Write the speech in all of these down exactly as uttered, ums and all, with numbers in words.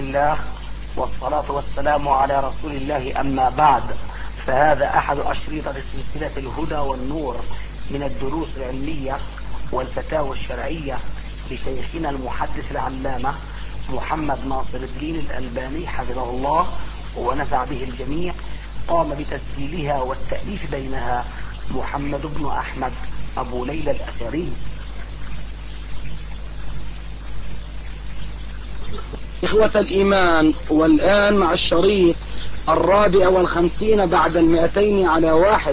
الله والصلاة والسلام على رسول الله، أما بعد، فهذا أحد أشرطة سلسلة الهدى والنور من الدروس العلمية والفتاوى الشرعية لشيخنا المحدث العلامة محمد ناصر الدين الألباني حفظه الله ونفع به الجميع. قام بتسجيلها والتأليف بينها محمد بن أحمد أبو ليلى الأثري. إخوة الإيمان، والآن مع الشريط الرابع والخمسين بعد المئتين على واحد.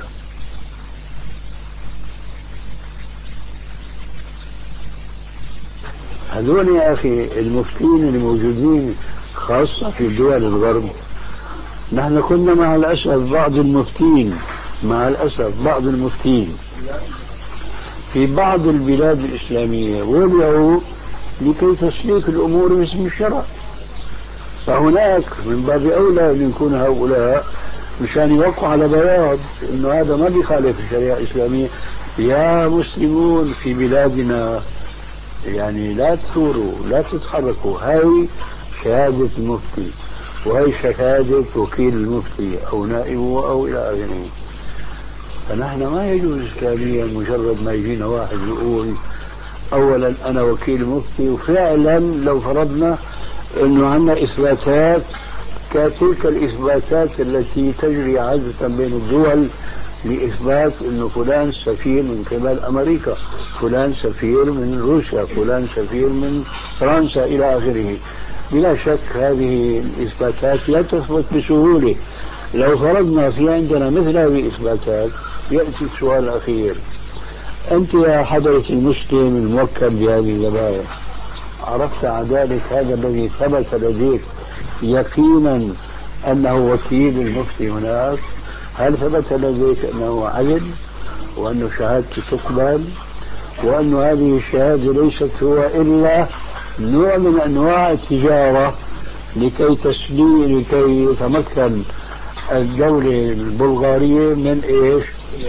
هذول يا أخي المفتين اللي موجودين خاصة في دول الغرب، نحن كنا مع الأسف بعض المفتين مع الأسف بعض المفتين في بعض البلاد الإسلامية وضعوا لكي تسليك الأمور باسم الشرع، فهناك من باب أولى أن يكون هؤلاء مشان يوقعوا على بياض إنه هذا ما بيخالف الشريعة الإسلامية. يا مسلمون في بلادنا يعني لا تثوروا لا تتحركوا، هاي شهادة المفتي وهي شهادة وكيل المفتي أو نائبه أو إلى آخره. فنحن ما يجوز إسلاميا مجرد ما يجينا واحد يقول أولا أنا وكيل مفتي، وفعلا لو فرضنا أنه عندنا إثباتات كتلك الإثباتات التي تجري عادة بين الدول لإثبات أنه فلان سفير من قبل أمريكا، فلان سفير من روسيا، فلان سفير من فرنسا إلى آخره. بلا شك هذه الإثباتات لا تثبت بسهولة. لو فرضنا في عندنا مثل هذه الإثباتات يأتي السؤال الأخير: أنت يا حضرة المسلم الموكل بهذه الذبائح، عرفت عن ذلك هذا الذي ثبت لديك يقينا أنه وكيل المفتي هناك؟ هل ثبت لديك أنه عدل وأن شهادته تقبل وأن هذه الشهادة ليست هو إلا نوع من أنواع التجارة لكي تسليم لكي يتمكن الدولة البلغارية من إيش؟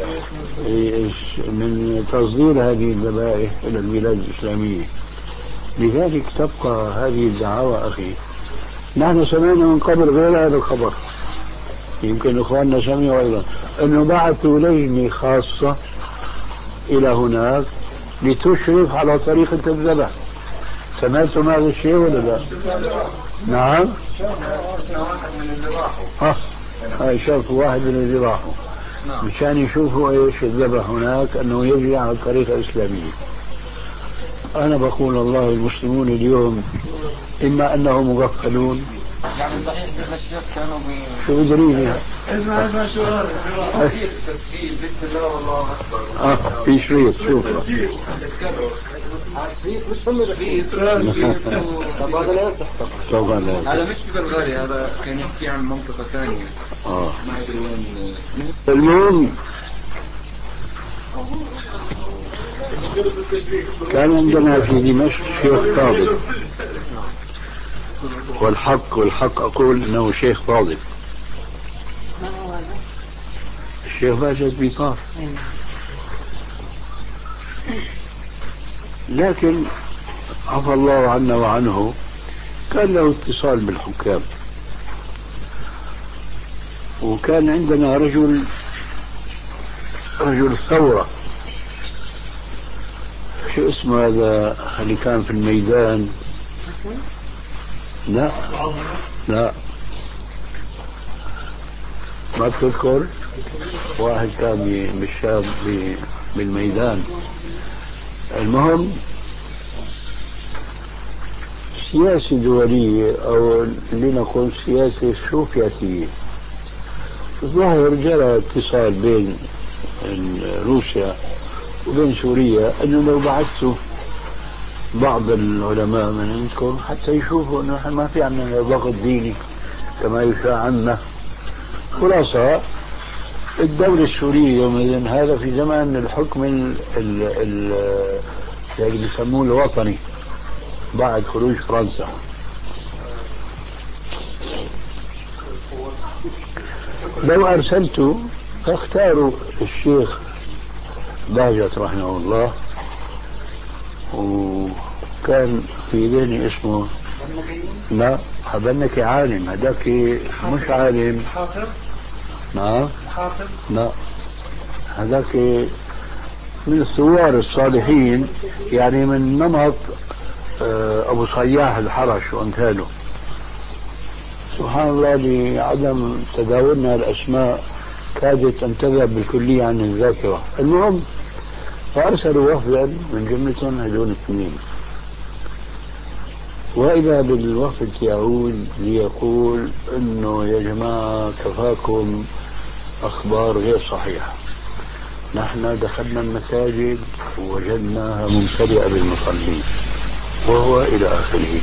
من تصدير هذه الذبائح إلى البلاد الإسلامية. لذلك تبقى هذه الدعاوى أخي. نحن سمعنا من قبل غير هذا الخبر، يمكن إخواننا سمعوا أيضا أنه بعثوا لجنة خاصة إلى هناك لتشرف على طريقة الذبح. سمعتم هذا الشيء ولا لا؟ نعم، ها هاي شافوا واحد من اللي راحوا مشان يشوفوا ايش الذبح هناك انه يجري على الطريقة الاسلامية. انا بقول الله المسلمون اليوم اما انهم مغفلون، يعني صحيح كذا الشيخ كانوا بي... شو بدريني اسمع اسمع سؤال تسجيل بسم الله والله اكبر. اه في شريط شوف الشريط مش هم اللي طب هذا لا يصح طبعا هذا مش في بلغاري، هذا كان يحكي عن منطقة ثانية اه. ما ادري وين. المهم كان عندنا في دمشق شيخ فاضل، والحق والحق أقول إنه شيخ فاضل، الشيخ باجد بيطار، لكن عفى الله عنا وعنه كان له اتصال بالحكام. وكان عندنا رجل رجل ثورة، شو اسمه هذا اللي كان في الميدان؟ لا لا ما تذكر واحد كان بالشام بالميدان. المهم سياسة دولية أو لنقول سياسة سوفيتية. الظاهر جرى اتصال بين روسيا وبين سوريا أنه لو بعثوا بعض العلماء من عندكم حتى يشوفوا أنه ما في عندنا ضغط ديني كما يشاع عنا. خلاصة الدولة السورية يومئذ، هذا في زمان الحكم اللي بيسموه الوطني بعد خروج فرنسا، لو أرسلتوا فاختاروا الشيخ باجت رحمه الله، وكان في ذهني اسمه لا حبنك عالم، هذاك مش عالم. حافظ. نعم حافظ. لا هذاك من الثوار الصالحين، يعني من نمط أبو صياح الحرش وأمثاله. سبحان الله لعدم تداولنا الأسماء كادت أن تذهب بالكلية عن الذاكرة. المهم فأرسلوا وفدا من جملتهم هذول الاثنين، وإذا بالوفد يعود ليقول إنه يا جماعة كفاكم أخبار غير صحيحة، نحن دخلنا المساجد ووجدناها ممتلئة بالمصلين وهو إلى آخره.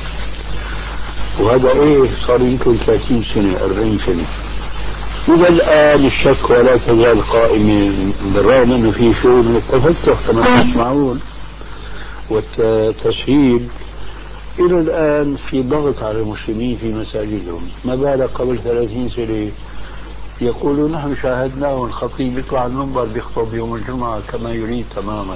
وهذا إيه صار يمكن ثلاثين سنة أربعين سنة. إلى الآن الشك ولا تزال قائمة، بالرغم أنه في شيء من التفتح كما تسمعون والتسهيل. إلى الآن في ضغط على المسلمين في مساجدهم، ما بالك قبل ثلاثين سنة يقولون نحن شاهدناه الخطيب يطلع على المنبر بيخطب يوم الجمعة كما يريد تماما.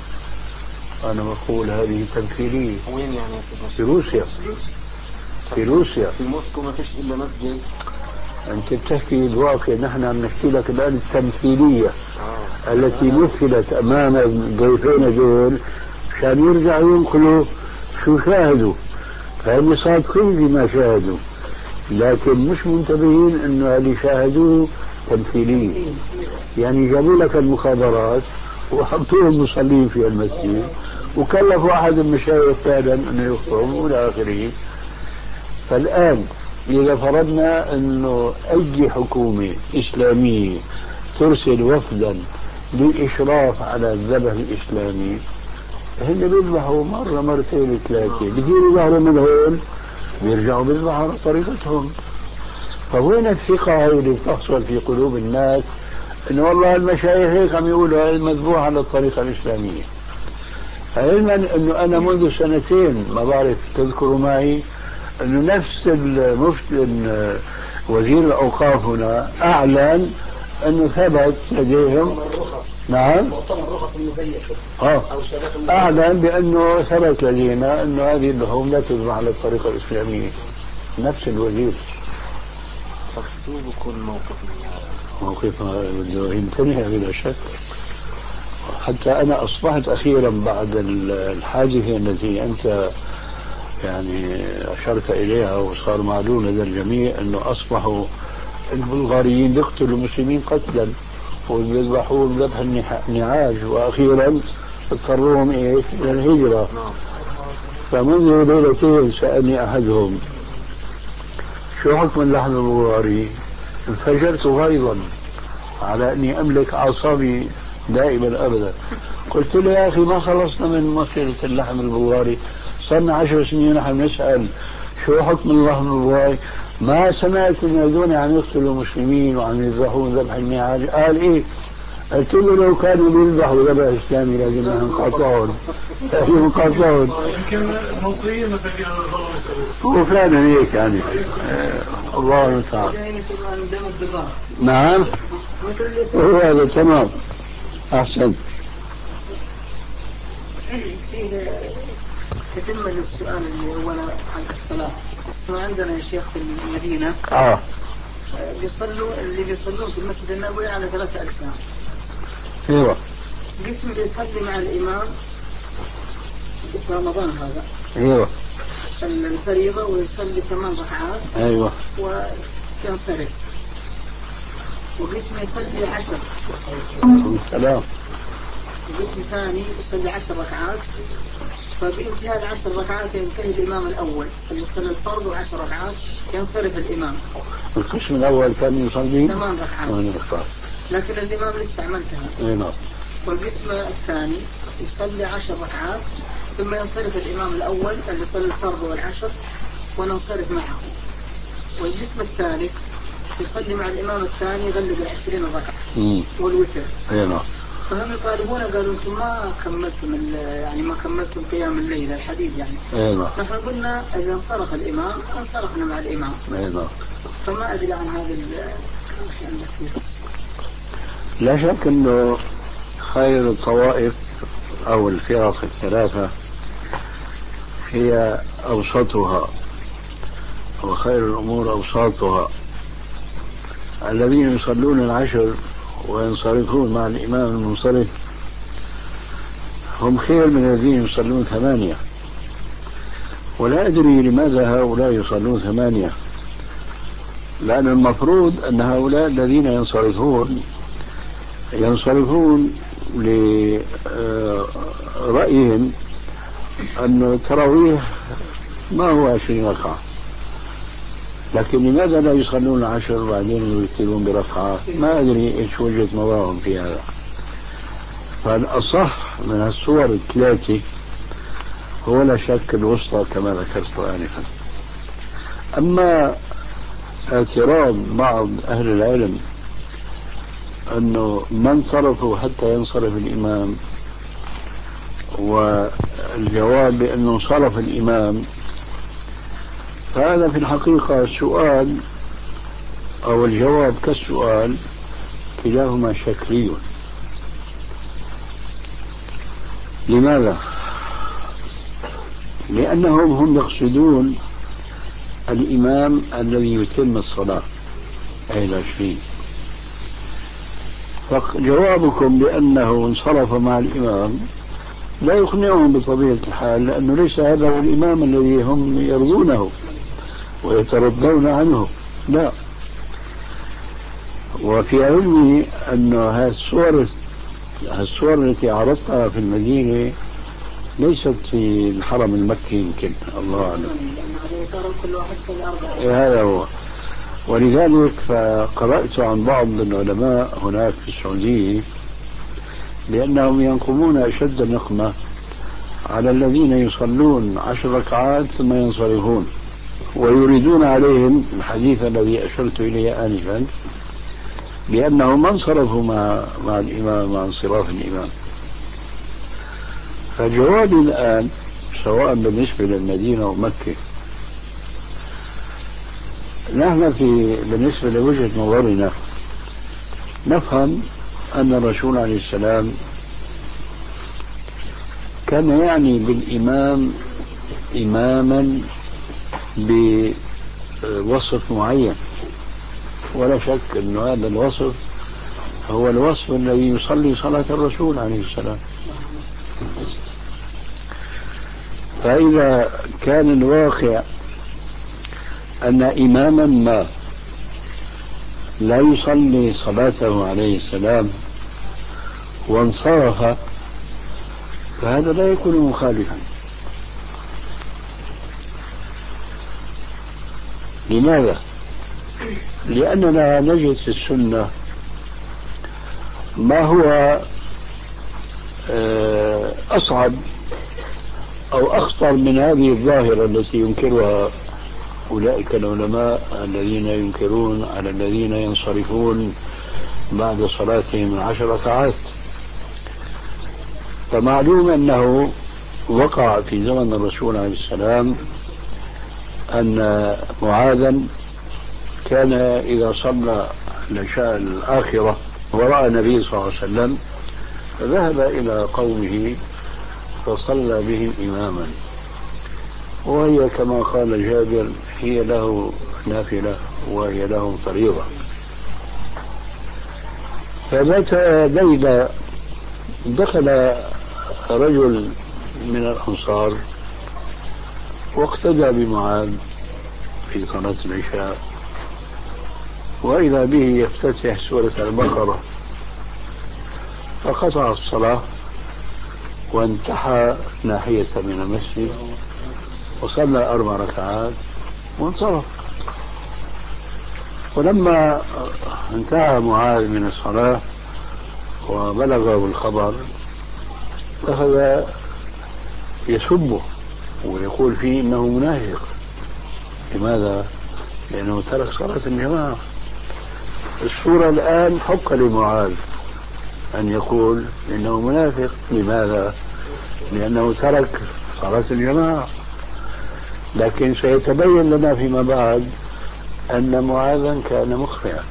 أنا بقول هذه تمثيلية. وين يعني؟ في روسيا. في روسيا في موسكو ما فيش إلا مسجد. أنت بتحكي الواقع، نحن عم نحكي لك الآن التمثيلية آه. التي مثلت أمام الضيفين دول عشان يرجعوا ينقلوا شو شاهدوا، فهم صادقين بما شاهدوا، لكن مش منتبهين انه اللي شاهدوه تمثيلية. يعني جابوا لك المخابرات وحطوهم مصلين في المسجد وكلفوا احد المشايخ فعلا انه يخطب والى اخره. فالان اذا فرضنا انه اي حكومة اسلامية ترسل وفدا للاشراف على الذبح الاسلامي، هن بيذبحوا مرة مرتين ثلاثة، بيجيبوا ظهر من هون بيرجعوا بيذبحوا على طريقتهم. فوين الثقة هاي اللي بتحصل في قلوب الناس انه والله المشايخ هيك عم يقولوا المذبوح على الطريقة الإسلامية؟ علما انه انا منذ سنتين ما بعرف تذكروا معي انه نفس المفتي وزير الاوقاف هنا اعلن انه ثبت لديهم. نعم اه اعلن بانه ثبت لدينا انه هذه اللحوم لا تذبح على الطريقه الاسلاميه. نفس الوزير. شو بكون موقف موقفها بده ينتهي بلا شك. حتى انا اصبحت اخيرا بعد الحادثه التي انت يعني اشرت اليها وصار معلوم لدى الجميع انه اصبحوا البلغاريين يقتلوا المسلمين قتلا ويذبحون ذبح النعاج، واخيرا اضطروهم ايش الى الهجره. فمنذ ليلتين سالني احدهم شو حكم اللحم البلغاري؟ انفجرت غيظا على اني املك اعصابي دائما ابدا. قلت له يا اخي ما خلصنا من مساله اللحم البلغاري، صرنا عشر سنين نحن نسال شو حكم اللحم البلغاري، ما سمعت ان هذول عم يقتلوا مسلمين وعم يذبحون ذبح النعاج. قال ايه؟ قلت له لو كانوا بيذبحوا ذبح اسلامي لازم نقاطعهم، لازم نقاطعهم. يمكن المصريين مساكين هو فعلا هيك يعني. آه الله المستعان. نعم هو هذا تمام. احسن. تكمل السؤال اللي هو عن الصلاة. عندنا يا شيخ في المدينة اه بيصلوا اللي بيصلون في المسجد النبوي على ثلاثة أقسام. ايوه. قسم بيصلي مع الإمام في رمضان هذا. ايوه. الفريضة ويصلي ثمان ركعات. ايوه. وينصرف. وقسم يصلي عشر. سلام. وقسم ثاني يصلي عشر ركعات. فبانتهاء العشر ركعات ينتهي الإمام الأول اللي يصلي الفرض وعشر ركعات ينصرف الإمام. القسم الأول كان يصلي ثمان ركعات لكن الإمام لسه ما انتهى. نعم. والقسم الثاني يصلي عشر ركعات ثم ينصرف الإمام الأول اللي يصلي الفرض والعشر وننصرف معه. والقسم الثالث يصلي مع الإمام الثاني يغلب العشرين ركعة والوتر. نعم. فهم يطالبون قالوا انتم ما كملتم يعني ما كملتم قيام الليل الحديث يعني. نعم. نحن قلنا اذا انصرف الامام انصرفنا مع الامام. نعم. فما ادري عن هذا لا شك انه خير الطوائف او الفرق الثلاثه هي أوسطها، وخير الأمور أوساطها. الذين يصلون العشر وينصرفون مع الإمام المنصرف هم خير من الذين يصلون ثمانية. ولا أدري لماذا هؤلاء يصلون ثمانية، لأن المفروض أن هؤلاء الذين ينصرفون ينصرفون لرأيهم أن التراويح ما هو عشرين ركعة، لكن لماذا لا يصلون العشر وبعدين يكتبون بركعة؟ ما أدري إيش وجهة نظرهم في هذا. فالأصح من الصور الثلاثة هو لا شك الوسطى كما ذكرت آنفا. أما اعتراض بعض أهل العلم أنه ما انصرفوا حتى ينصرف الإمام، والجواب بأنه انصرف الإمام، فهذا في الحقيقة سؤال أو الجواب كالسؤال، كلاهما شكلي. لماذا؟ لأنهم هم يقصدون الإمام الذي يتم الصلاة أي العشرين، فجوابكم بأنه انصرف مع الإمام لا يقنعهم بطبيعة الحال، لأنه ليس هذا هو الإمام الذي هم يرضونه ويترضون عنه، لا. وفي علمي أن هذه الصور الصور التي عرضتها في المدينة ليست في الحرم المكي، يمكن الله أعلم. هذا هو. ولذلك فقرأت عن بعض العلماء هناك في السعودية بأنهم ينقمون أشد النقمة على الذين يصلون عشر ركعات ثم ينصرفون، ويريدون عليهم الحديث الذي أشرت إليه آنفا بأنهم انصرفوا مع, مع الإمام مع انصراف الإمام. فجوابي الآن سواء بالنسبة للمدينة ومكة، نحن في بالنسبة لوجهة نظرنا نفهم أن الرسول عليه السلام كان يعني بالإمام إماما بوصف معين، ولا شك أن هذا الوصف هو الوصف الذي يصلي صلاة الرسول عليه السلام. فإذا كان الواقع أن إماما ما لا يصلي صلاته عليه السلام وانصرف، فهذا لا يكون مخالفا. لماذا؟ لأننا نجد في السنة ما هو أصعب أو أخطر من هذه الظاهرة التي ينكرها أولئك العلماء الذين ينكرون على الذين ينصرفون بعد صلاتهم عشر ركعات. فمعلوم أنه وقع في زمن الرسول عليه السلام أن معاذا كان إذا صلى العشاء الآخرة ورأى النبي صلى الله عليه وسلم فذهب إلى قومه فصلى بهم إماما، وهي كما قال جابر هي له نافلة وهي له فريضة. فذات ليلة دخل رجل من الأنصار واقتدى بمعاذ في صلاة العشاء، وإذا به يفتتح سورة البقرة، فقطع الصلاة وانتحى ناحية من المسجد وصلى أربع ركعات وانصرف. ولما انتهى معاذ من الصلاة وبلغه الخبر أخذ يسبه ويقول فيه إنه منافق. لماذا؟ لأنه ترك صلاة الجماعة. الصورة الآن حق لمعاذ أن يقول إنه منافق. لماذا؟ لأنه ترك صلاة الجماعة. لكن سيتبين لنا فيما بعد أن معاذا كان مخطئا،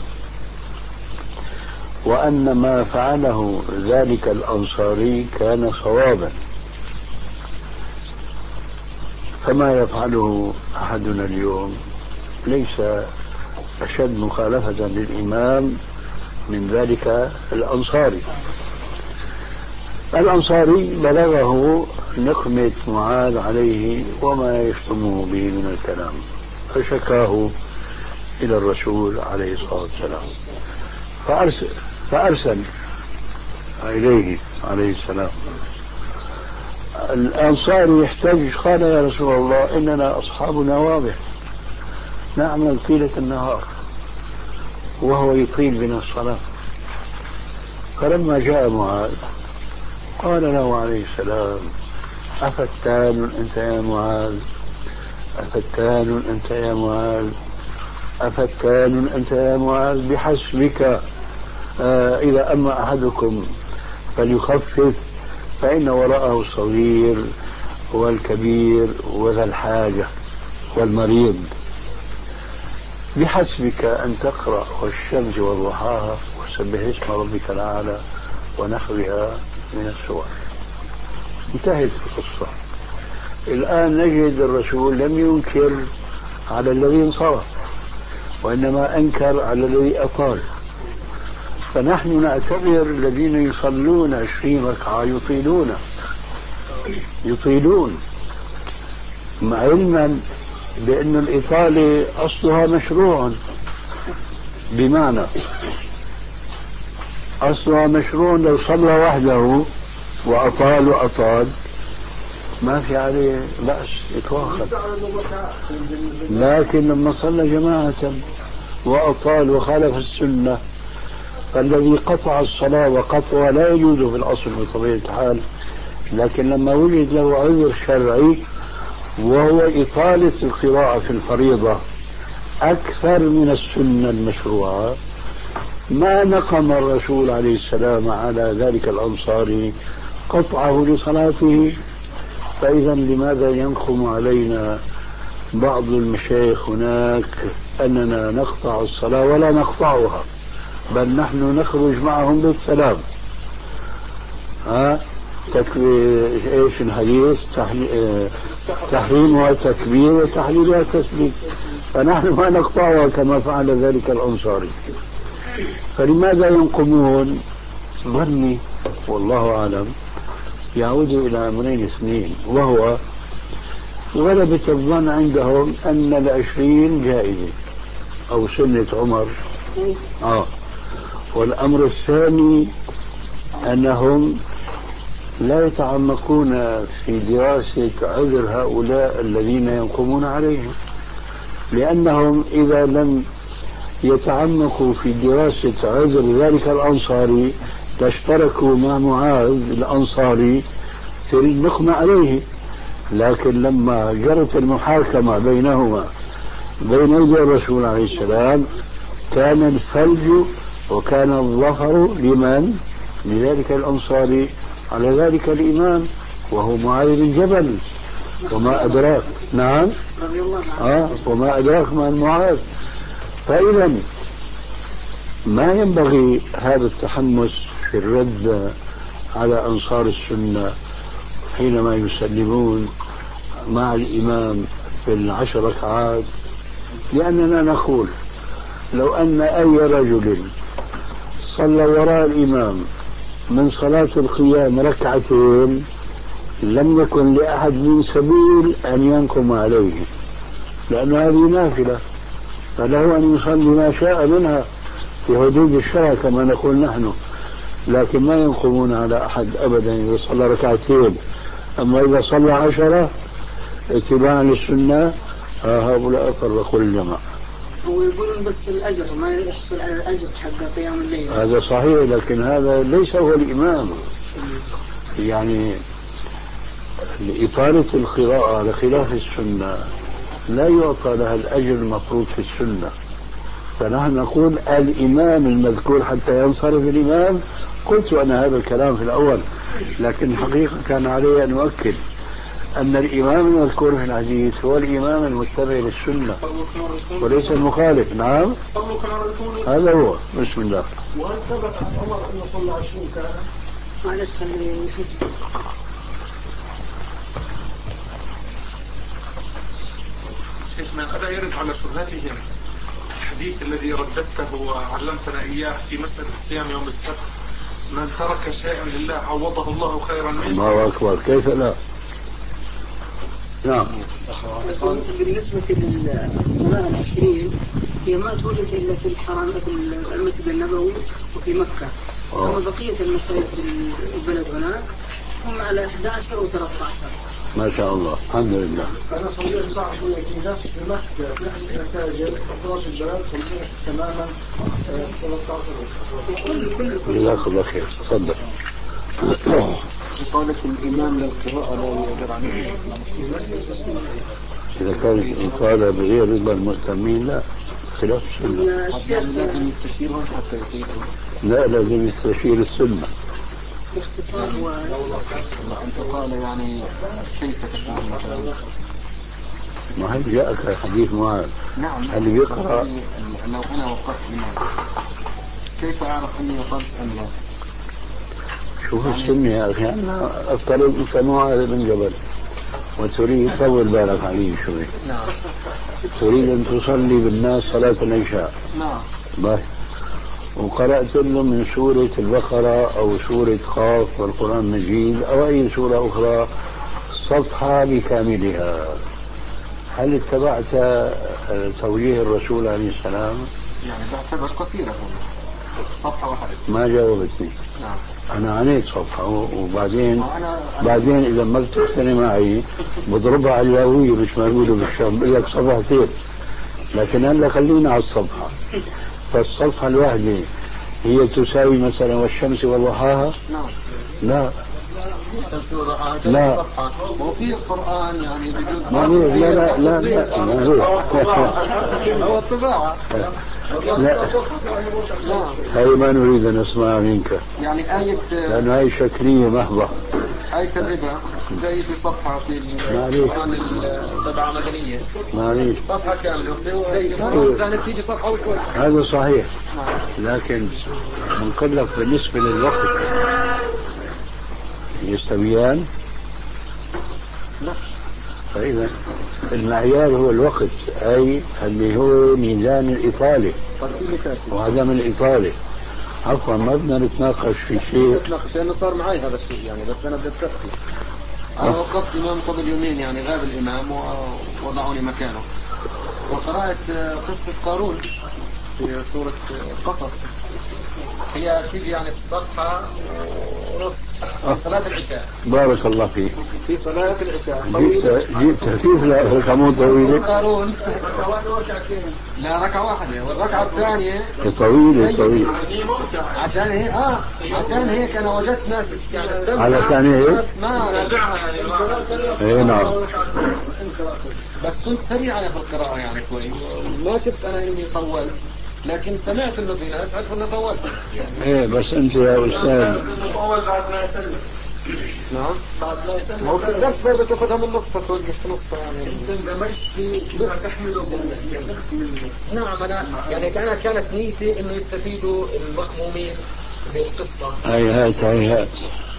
وأن ما فعله ذلك الأنصاري كان صوابا. كما يفعله أحدنا اليوم ليس أشد مخالفة للإمام من ذلك الأنصاري. الأنصاري بلغه نقمة معاذ عليه وما يشتمه به من الكلام، فشكاه إلى الرسول عليه الصلاة والسلام، فأرسل, فأرسل إليه عليه السلام. الأنصاري يحتاج، قال يا رسول الله إننا أصحاب نوابه نعمل طيلة النهار وهو يطيل بنا الصلاة. فلما جاء معاذ قال له عليه السلام أفتان أنت يا معاذ، أفتان أنت يا معاذ، أفتان أنت يا معاذ، بحسبك آه إذا أما أحدكم فليخفف فإن وراءه الصغير والكبير وذا الحاجة والمريض. بحسبك أن تقرأ والشمس وضحاها وسبح اسم ربك الأعلى ونحوها من السور. انتهت القصة. الآن نجد الرسول لم ينكر على الذي انصرف، وإنما أنكر على الذي أطال. فنحن نعتبر الذين يصلون عشرين ركعة يطيلون يطيلون علما بأن الإطالة أصلها مشروع، بمعنى أصلها مشروع لو صلى وحده وأطال وأطال ما في عليه بأس إطلاقا، لكن لما صلى جماعة وأطال وخالف السنة فالذي قطع الصلاة وقطعها لا يجوز في الأصل بطبيعة الحال، لكن لما وجد له عذر شرعي وهو إطالة القراءة في الفريضة أكثر من السنة المشروعة ما نقم الرسول عليه السلام على ذلك الأنصاري قطعه لصلاته. فإذا لماذا ينقم علينا بعض المشايخ هناك أننا نقطع الصلاة ولا نقطعها، بل نحن نخرج معهم بالسلام؟ ها تكبير ايش الحديث؟ تحريم وتكبير وتحليل وتسليم، فنحن ما نقطعها كما فعل ذلك الأنصاري. فلماذا ينقمون؟ ظني والله أعلم يعود إلى أمرين اثنين، وهو غلبة الظن عندهم أن العشرين جائزة أو سنة عمر. آه. والأمر الثاني أنهم لا يتعمقون في دراسة عذر هؤلاء الذين ينقمون عليهم، لأنهم إذا لم يتعمقوا في دراسة عذر ذلك الأنصاري تشتركوا مع معاذ الأنصاري في النقم عليه. لكن لما جرت المحاكمة بينهما بين يدي الرسول عليه السلام كان الفلج وكان الظفر لمن؟ لذلك الأنصاري على ذلك الإمام وهو معاذ بن جبل. وما أدراك نعم آه وما أدراك ما معاذ. فإذا ما ينبغي هذا التحمس في الرد على أنصار السنة حينما يسلمون مع الإمام في العشر ركعات، لأننا نقول لو أن أي رجل صلى وراء الإمام من صلاة القيام ركعتين لم يكن لأحد من سبيل أن ينقم عليه، لأن هذه نافلة فله أن يصلي ما شاء منها في حدود الشرع كما نقول نحن، لكن ما ينقمون على أحد أبدا إذا صلى ركعتين. أما إذا صلى عشرة اتباعا للسنة هؤلاء فرقوا الجماعة. ويقولون بس الأجر ما يحصل على الأجر حق قيام الليل. هذا صحيح، لكن هذا ليس هو الإمام. يعني لإطالة القراءة على خلاف السنة لا يعطى لها الأجر المفروض في السنة. فنحن نقول الإمام المذكور حتى ينصرف الإمام. قلت أنا هذا الكلام في الأول، لكن الحقيقة كان علي أن أؤكد أن الإمام المذكور في الحديث هو الإمام المتبع للسنة وليس المخالف. نعم هذا هو. بسم الله. وهل ثبت عن عمر أنه صلى عشرين كان؟ معلش خليني شيخنا ألا يرد على شبهتهم الحديث الذي رددته وعلمتنا إياه في مسألة صيام يوم السبت: من ترك شيئا لله عوضه الله خيرا منه. الله أكبر، كيف لا؟ نعم. بالنسبة للصلاة العشرين هي ما توجد إلا في الحرم، في المسجد النبوي وفي مكة. أما بقية المساجد في البلد هناك هم على أحد عشر و ثلاثة عشر. ما شاء الله، الحمد لله. أنا صليت صعب في ناس في مكة في أحد المساجد أفراش البلد صليت تماما ثلاثة عشر. جزاك الله خير. تفضل. إطالة الإمام للقراءة لا يقدر عليه. إذا كان إطالة بغير رضا المؤتمين لا، خلاف السنة. لازم يستشيرهم حتى يطيلوا. لا، لازم يستشير السنة. أنت قال يعني كيف تكون مثلا؟ ما هل جاءك حديث معاذ؟ نعم. اللي بيقرأ لو أنا وقفت إمام كيف أعرف أني وقفت أم لا؟ شوف السنة يا أخي، أنا أفترض أنت معاذ بن جبل وتريد طول بالك عليه شوي. نعم. تريد أن تصلي بالناس صلاة العشاء. نعم. بس وقرأت له من سورة البقرة أو سورة قاف والقرآن المجيد أو أي سورة أخرى صفحة بكاملها، هل اتبعت توجيه الرسول عليه السلام؟ يعني تعتبر قصيرة صفحة واحدة. ما جاوبتني. نعم. أنا عنيت صفحة وبعدين بعدين إذا ما بتقتني معي بضربها على الياوية مش ما يقولوا بالشام، بقول لك صفحتين، لكن هلا خلينا على الصفحة. فالصفحة الواحدة هي تساوي مثلا والشمس وضحاها؟ نعم. لا لا. وفي القرآن يعني بجزء ما لا لا لا لا ما هو الطباعة. لا هاي ما نريد أن نسمع منك، يعني آية لأن هاي شكلية محضة. آية الربا زي في صفحة في القرآن الطبعة مدنية، معليش صفحة كاملة زي كانت تيجي صفحة وشوي. هذا صحيح، لكن بنقول لك بالنسبة للوقت يستويان؟ لا. فإذا المعيار هو الوقت، أي اللي هو ميزان الإطالة وعدم الإطالة. عفوا ما بدنا نتناقش في شيء، نتناقش لأنه صار معي هذا الشيء يعني، بس أنا بدي أتذكر أنا وقفت إمام قبل يومين يعني غاب الإمام ووضعوني مكانه، وقرأت قصة قارون في سورة قصص، هي تيجي يعني صفحة ونص في صلاة العشاء. بارك الله فيك. في صلاة العشاء جئت كيف لا رقمه طويلة؟ قارون لا ركعة واحدة، والركعة الثانية طويلة طويلة. عشان هيك اه عشان هيك انا وجدت ناس يعني على ثاني هيك؟ ما اي نعم. بس كنت سريع انا في القراءة يعني شوي، ما شفت انا اني طولت، لكن سمعت انه في ناس عرفوا انه طولت يعني. ايه بس انت يا استاذ طول بعد ما يسلم. نعم بعد ما يسلم. هو في الدرس برضه تاخذها من نص توقف في نص يعني. انت اندمجت في تحمله. نعم انا يعني كانت كانت نيتي انه يستفيدوا المأمومين بالقصة. هيهات هيهات.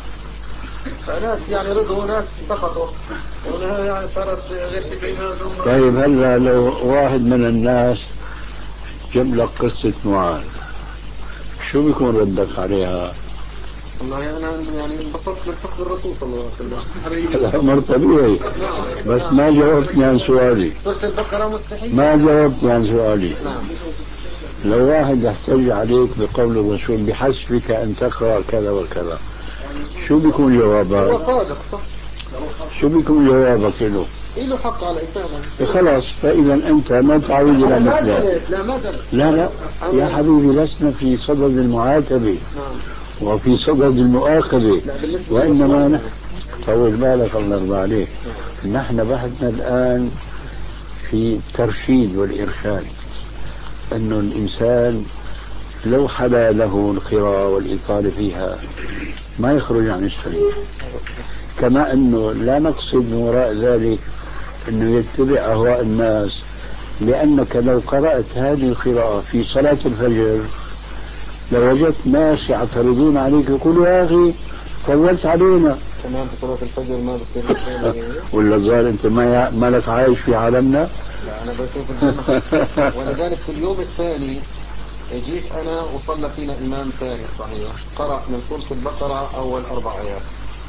فناس يعني رضوا وناس سقطوا ونها يعني صارت غير شكل. طيب هلا لو واحد من الناس جاب لك قصة معاذ شو بيكون ردك عليها؟ والله أنا يعني انبسطت من حفظ الرسول صلى الله عليه وسلم. الأمر طبيعي، بس ما جاوبتني عن سؤالي. سورة البقرة مستحيل. ما جاوبتني عن سؤالي. نعم. لو واحد يحتج عليك بقول الرسول بحسبك أن تقرأ كذا وكذا شو بيكون جوابك؟ هو صادق صح. شو بيكون جوابك له؟ له حق على فعلا. خلاص فإذا أنت ما تعود إلى مثله. لا ما درت. لا لا يا حبيبي لسنا في صدد المعاتبة وفي صدد المؤاخذة، وإنما نحن طول بالك الله يرضى عليك، نحن بحثنا الآن في الترشيد والإرشاد، أنه الإنسان لو حدا له القراءة والإطالة فيها ما يخرج عن السنة، كما أنه لا نقصد من وراء ذلك أنه يتبع أهواء الناس، لأنك لو قرأت هذه القراءة في صلاة الفجر لوجدت ناس يعترضون عليك يقولوا يا أخي طولت علينا. كمان في صلاة الفجر ما بصير. ولا الظاهر أنت ما ما لك عايش في عالمنا. لا أنا بشوف الجماعة. ولذلك في اليوم الثاني جيت أنا وصلى فينا إمام ثاني صحيح قرأ من سورة البقرة أول أربع آيات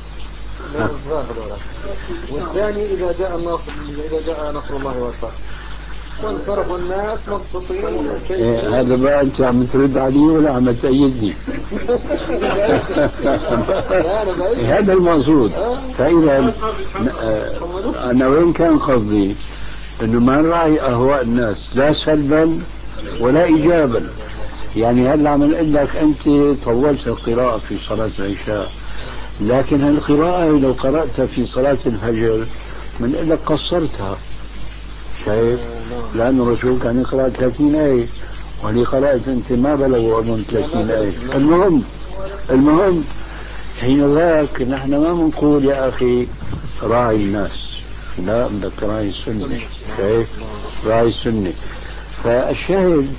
والثاني إذا جاء النصر إذا جاء نصر الله والفتح وانصرفوا الناس مبسوطين. إيه هذا بقى أنت عم ترد علي ولا عم تأيدني؟ هذا المقصود. فإذا أنا وين كان قصدي إنه ما نراعي أهواء الناس لا سلبا ولا إيجابا. يعني هلا عم نقول لك أنت طولت القراءة في صلاة العشاء، لكن هالقراءة لو قرأتها في صلاة الفجر من لك قصرتها. شايف؟ لأن الرسول كان يقرأ ثلاثين آية وهي قرأت أنت ما بلغوا أظن ثلاثين آية. المهم المهم حين ذاك نحن ما بنقول يا أخي راعي الناس، لا بدك راعي السنة. شايف؟ راعي السنة. فالشاهد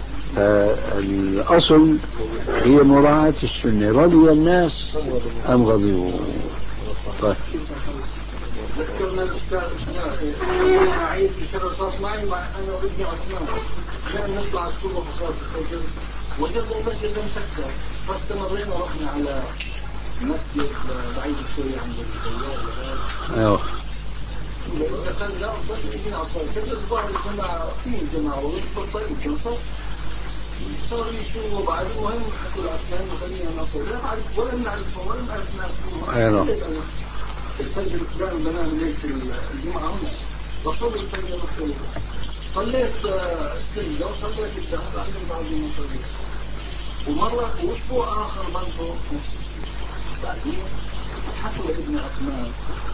الأصل هي مراعاة السنة. رضي الناس أم غضبوا؟ طيب ذكرنا الأستاذ إسماعيل عيد بشرف صوت معي مع أنا وابني عثمان كان نطلع الصبح صلاة الفجر وجدنا المسجد مسكر فاستمرينا رحنا على مسجد بعيد شوي عند الزيار. أيوه دخلنا وصلنا على صلاة الفجر الظاهر كنا في جماعة ويدخل طيب جنصر صار يشوفوا بعد. المهم حكوا العثمان وخلينا نصل لا نعرف ولا نعرفهم ولا نعرف ناس. أيوه الفجر فلان بنام ليلة الجمعة هنا وصلي الفجر وصلي صليت السجدة وصليت الدهر بعدين بعد ما صليت. ومرة وأسبوع آخر برضه بعدين حكوا لابن عثمان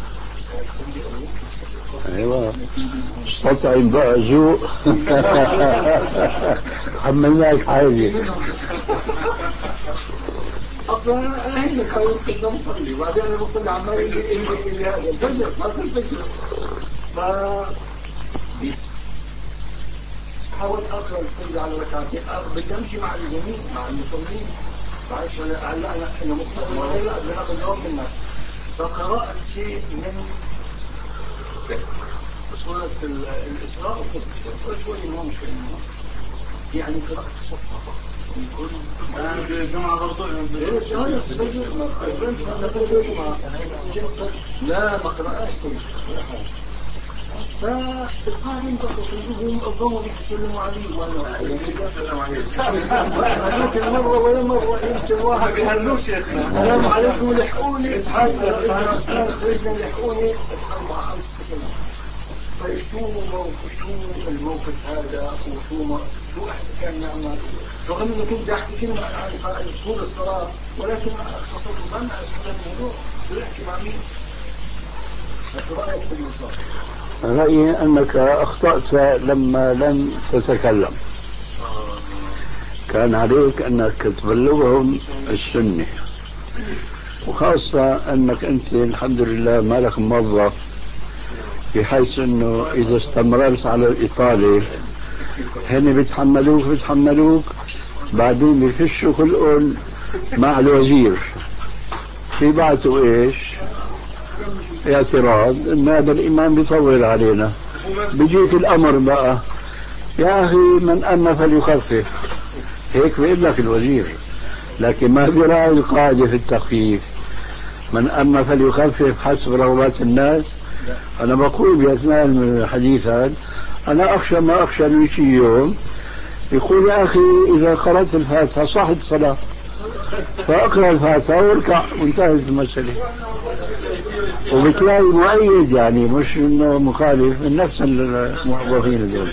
ايوه استطعم بقى ذوق حملناك حاجة. اصلا انا هنا كنت كنت مصلي وبعدين انا بصلي عمال اللي هذا الفجر صلاه الفجر ف حاولت اقرا الفجر على ركعتين بدي امشي مع الجميع مع المصلين معلش هلا انا انا مقتنع ولا لا انا بدور من الناس. فقرات شيء من سورة الإسراء وكل شوي ما مش يعني قراءة الصفحة فقط الجمعة برضو لا ما قرأش فالقائم بقى الضوء يسلموا عليه وانا يسلم عليه مرة ولا مرة يمكن واحد بيهنوش السلام عليكم لحقوني خرجنا لحقوني فشو موقف شو الموقف هذا وشو ما شو احد كان يعمل رغم انه كنت احكي كلمه عن طول الصلاه ولكن اختصرت ما نعرف هذا الموضوع بيحكي مع مين. رايك في الموضوع؟ رأيي أنك أخطأت لما لم تتكلم. كان عليك أنك تبلغهم السنة وخاصة أنك أنت الحمد لله ما لك موظف بحيث أنه إذا استمررت على الإطالة هن بيتحملوك بيتحملوك بعدين بيفشوا خلقهم مع الوزير بيبعتوا إيش اعتراض إن هذا الإمام بيطول علينا. بيجيك الأمر بقى يا أخي من أما فليخفف هيك بيقول لك الوزير، لكن ما بيراعي القاعدة في التخفيف من أما فليخفف حسب رغبات الناس. أنا بقول بأثناء الحديث هذا أنا أخشى ما أخشى من شيء يوم يقول يا أخي إذا قرأت الفاتحة صحت صلاة فأقرأ الفاتحة واركع وانتهت المسألة. وبتلاقي مؤيد يعني مش إنه مخالف من نفس الموظفين دول.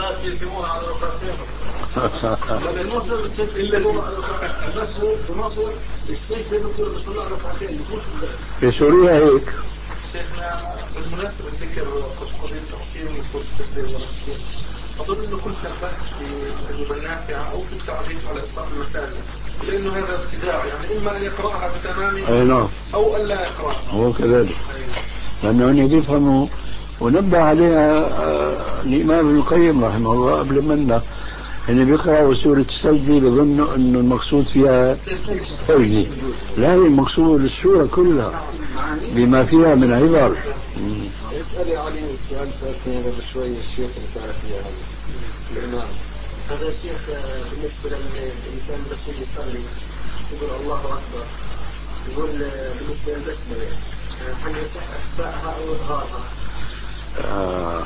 في سوريا هيك. شيخنا بالمناسبة ذكر قضية تقسيم الكتب التفسير والتفسير أظن أنه كل البحث في التجربة النافعة أو في التعريف على إطلاق المسائل لأنه هذا ابتداع يعني إما أن يقرأها بتمامها أو أن لا يقرأها. هو كذلك لأنه يفهموا ونبه عليها الإمام ابن القيم رحمه الله قبل منا اللي بيقرأوا سورة السجدة بظنوا انه المقصود فيها سجدة، لا، المقصود السورة كلها بما فيها من عبر. اسألي علي السؤال سألتني قبل شوي الشيخ اللي سألك إياه الإمام. هذا الشيخ بالنسبة للإنسان بس يصلي يقول الله أكبر، يقول بالنسبة للبسملة هل يصح إخفاءها أو إظهارها؟ آه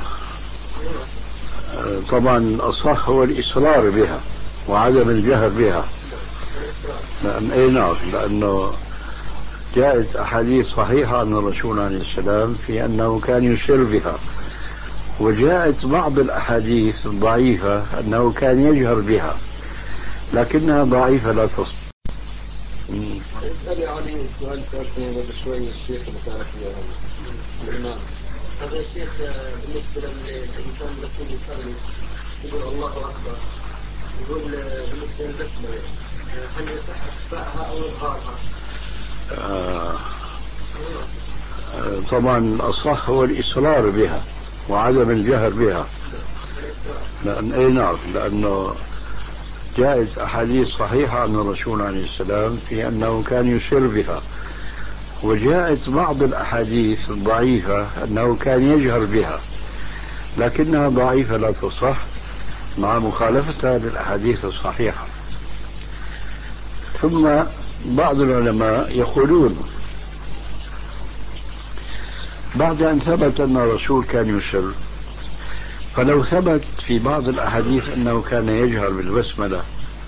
طبعا الأصح هو الإصرار بها وعدم الجهر بها. لأن أي نعم، لأنه جاءت أحاديث صحيحة عن الرسول عليه السلام في أنه كان يسر بها، وجاءت بعض الأحاديث الضعيفة أنه كان يجهر بها لكنها ضعيفة لا تصح. اسألي علي السؤال سألتني قبل شوي الشيخ اللي سألك إياه الإمام. هذا الشيخ بالنسبة للإنسان بس يصلي يقول الله أكبر، يقول بالنسبة للبسملة هل يصح إخفاءها أو إظهارها؟ آه طبعا الأصح هو الإصرار بها وعدم الجهر بها. لأن أي نعم، لأنه جاءت أحاديث صحيحة عن الرسول عليه السلام في أنه كان يسر بها، وجاءت بعض الأحاديث الضعيفة أنه كان يجهر بها لكنها ضعيفة لا تصح مع مخالفتها للأحاديث الصحيحة. ثم بعض العلماء يقولون بعد أن ثبت أن الرسول كان يسر، فلو ثبت في بعض الأحاديث أنه كان يجهر بالبسملة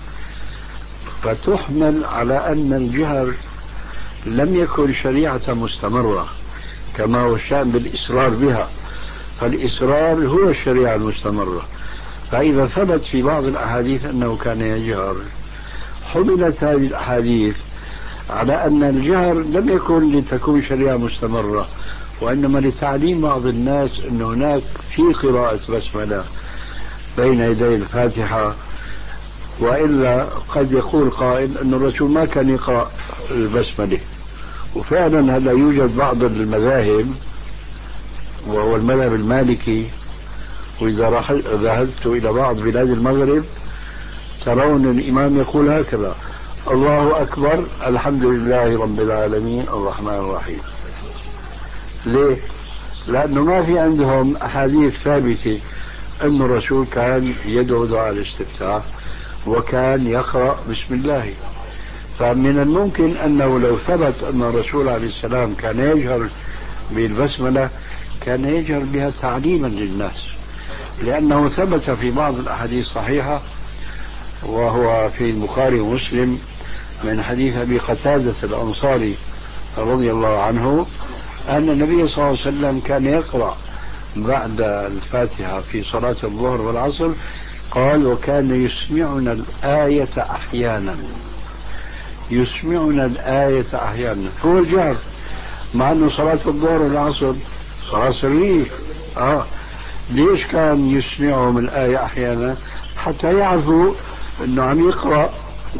فتحمل على أن الجهر لم يكن شريعة مستمرة كما هو الشأن بالإصرار بها، فالإصرار هو الشريعة المستمرة. فإذا ثبت في بعض الأحاديث أنه كان يجهر حملت هذه الأحاديث على أن الجهر لم يكن لتكون شريعة مستمرة، وإنما لتعليم بعض الناس أن هناك في قراءة بسملة بين يدي الفاتحة، وإلا قد يقول قائل أن الرسول ما كان يقرأ البسملة. وفعلا هذا يوجد بعض المذاهب وهو المذهب المالكي، وإذا ذهبت إلى بعض بلاد المغرب ترون الإمام يقول هكذا: الله أكبر الحمد لله رب العالمين الرحمن الرحيم. ليه؟ لأنه ما في عندهم أحاديث ثابتة أن الرسول كان يدعو دعاء الاستفتاح وكان يقرأ بسم الله. فمن الممكن أنه لو ثبت أن الرسول عليه السلام كان يجهر بالبسملة كان يجهر بها تعليما للناس، لأنه ثبت في بعض الأحاديث الصحيحة وهو في البخاري ومسلم من حديث أبي قتادة الأنصاري رضي الله عنه أن النبي صلى الله عليه وسلم كان يقرأ بعد الفاتحة في صلاة الظهر والعصر، قال: وكان يسمعنا الآية أحيانا. يسمعنا الآية أحيانا هو الجهر، مع أنه صلاة الظهر والعصر صلاة سرية. آه ليش كان يسمعهم الآية أحيانا؟ حتى يعرفوا أنه عم يقرأ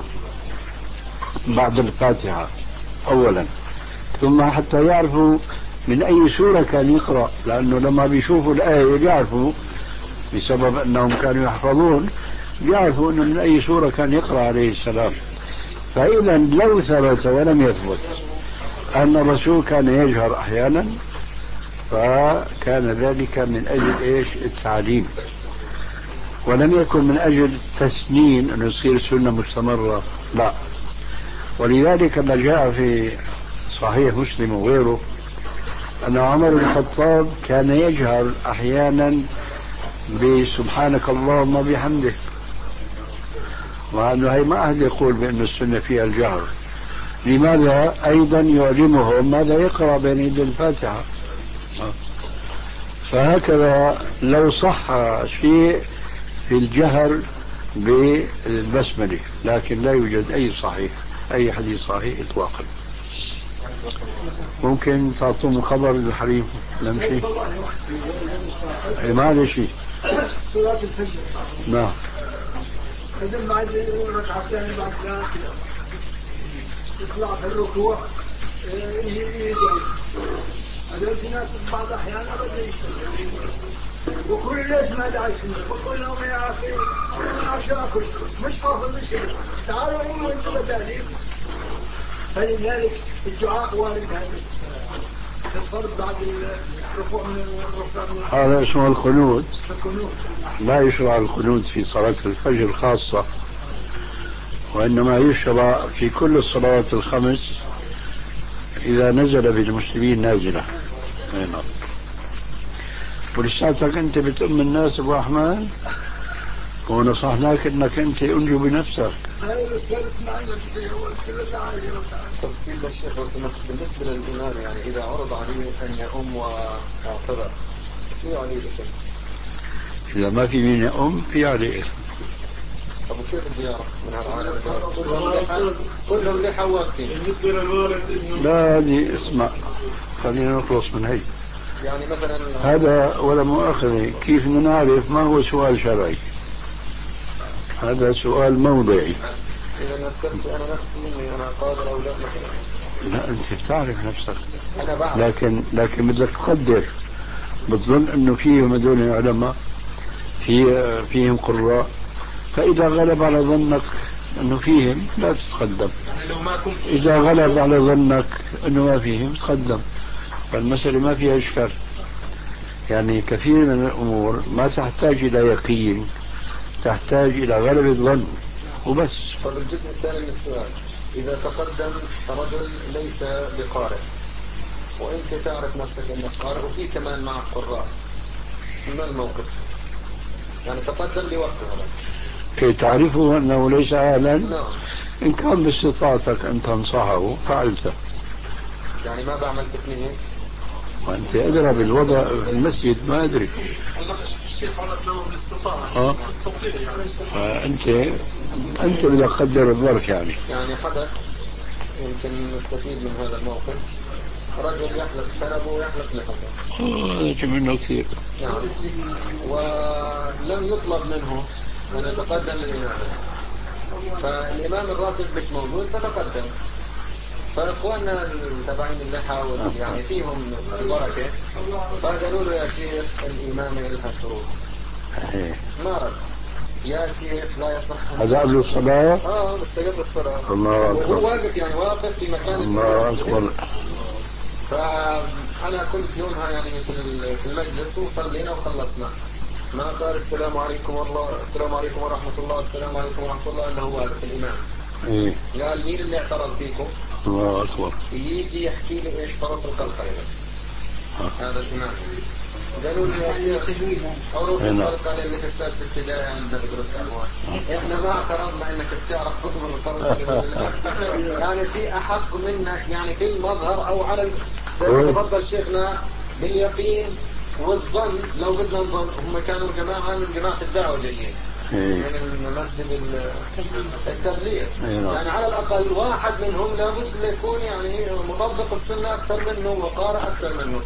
بعد الفاتحة أولا، ثم حتى يعرفوا من أي سورة كان يقرأ، لأنه لما بيشوفوا الآية بيعرفوا بسبب أنهم كانوا يحفظون، بيعرفوا أنه من أي سورة كان يقرأ عليه السلام. فإذا لو ثبت ولم يثبت أن الرسول كان يجهر أحيانا فكان ذلك من أجل إيش؟ التعليم، ولم يكن من أجل تسنين أن يصير سنة مستمرة، لا. ولذلك ما جاء في صحيح مسلم وغيره أن عمر بن الخطاب كان يجهر أحيانا بسبحانك اللهم وبحمدك، وأنه هي ما أحد يقول بأن السنة فيها الجهر. لماذا؟ أيضا يعلمهم ماذا يقرأ بين يدي الفاتحة. فهكذا لو صح شيء في الجهر بالبسملة، لكن لا يوجد أي صحيح أي حديث صحيح إطلاقا. ممكن تعطون خبر الحريم لم شيء ما هذا شيء صلاة الفجر. نعم. إذا بعد ركعتين بعد ثلاث يطلع في الركوع يجي هذا في ناس بعض الأحيان أبدا يشتغل وكل ليش ما دعي سنة وكل يوم يا أخي أشياء كلها مش حافظ شيء. تعالوا إنه أنتم بدالين. فلذلك الدعاء وارد هذا الفرد بعد الركوع من الركوع. هذا اسمه القنوت. لا يشرع القنوت في صلاة الفجر خاصة، وإنما يشرع في كل الصلوات الخمس إذا نزل بالمسلمين نازلة. هنا ولساتك أنت بتأم الناس أبو أحمد، ونصحناك أنك أنت أنجو بنفسك. تفصيل الشيخ بالنسبة للإمام، يعني إذا عرض عليه أن يؤم واعتذر في عليه إثم؟ إذا ما في مين يؤم في عليه إثم. أبو كيف بدي أعرف من هالعالم كلهم لحى واقفين؟ بالنسبة للوالد لا هذه اسمع، خلينا نخلص من هي. يعني مثلا هذا ولا مؤاخذة، كيف نعرف ما هو سؤال شرعي؟ هذا سؤال موضعي. إذا نذكرت أنا نفسي إني أنا قادر أو لا مثلا. لا أنت بتعرف نفسك، أنا بعرف. لكن لكن بدك تقدر. بتظن إنه فيهم هذول العلماء، في فيهم قراء، فإذا غلب على ظنك أنه فيهم لا تتقدم، إذا غلب على ظنك أنه ما فيهم تقدم. فالمسألة ما فيها إشكال، يعني كثير من الأمور ما تحتاج إلى يقين، تحتاج إلى غلبة ظن وبس. طب الجزء الثاني من السؤال، إذا تقدم رجل ليس بقارئ وأنت تعرف نفسك أنك قارئ وفي كمان معك قراء، ما الموقف؟ يعني تقدم لوقته كي تعرفه أنه ليس أهلا؟ نعم. إن كان باستطاعتك أن تنصحه فعلته. يعني ما بعمل تقنية وأنت أدرى بالوضع في المسجد، ما أدري. أه؟ فأنت أنت بدك تقدر الظرف. يعني يعني حدث يمكن نستفيد من هذا الموقف، رجل يحلق شنبه ويحلق لحظه، هذا منه كثير. نعم. ولم يطلب منه أن يتقدم للإمام، فالإمام الراتب مش موجود فتقدم. فإخواننا تبعين اللحى يعني فيهم البركة، فقالوا له يا شيخ الإمامة لها شروط. ما رد يا شيخ لا يصح. هذا قبل الصلاة؟ اه بس قبل الصلاة. الله أكبر. وهو واقف يعني واقف في مكان الله أكبر. فأنا كنت يومها يعني في المجلس وصلينا وخلصنا، ما قال السلام عليكم والله السلام عليكم ورحمة الله السلام عليكم ورحمة الله إلا هو واقف الإمام. إيه؟ قال مين اللي اعترض فيكم؟ الله أكبر. يجي يحكي لي إيش فرط القلقة هذا الإمام. قالوا لي يا شيخ حروف القلقة اللي في السادس ابتدائي عندنا بدرس أموال. إحنا ما اعترضنا إنك بتعرف حكم القلقة يعني في أحق منك يعني في المظهر أو على تفضل شيخنا باليقين والظن. لو بدنا نظن هم كانوا جماعة من جماعة الدعوة جايين من مسجد التبليغ، يعني على الأقل واحد منهم لابد يكون يعني مطبق السنة أكثر منه وقارئ أكثر منه.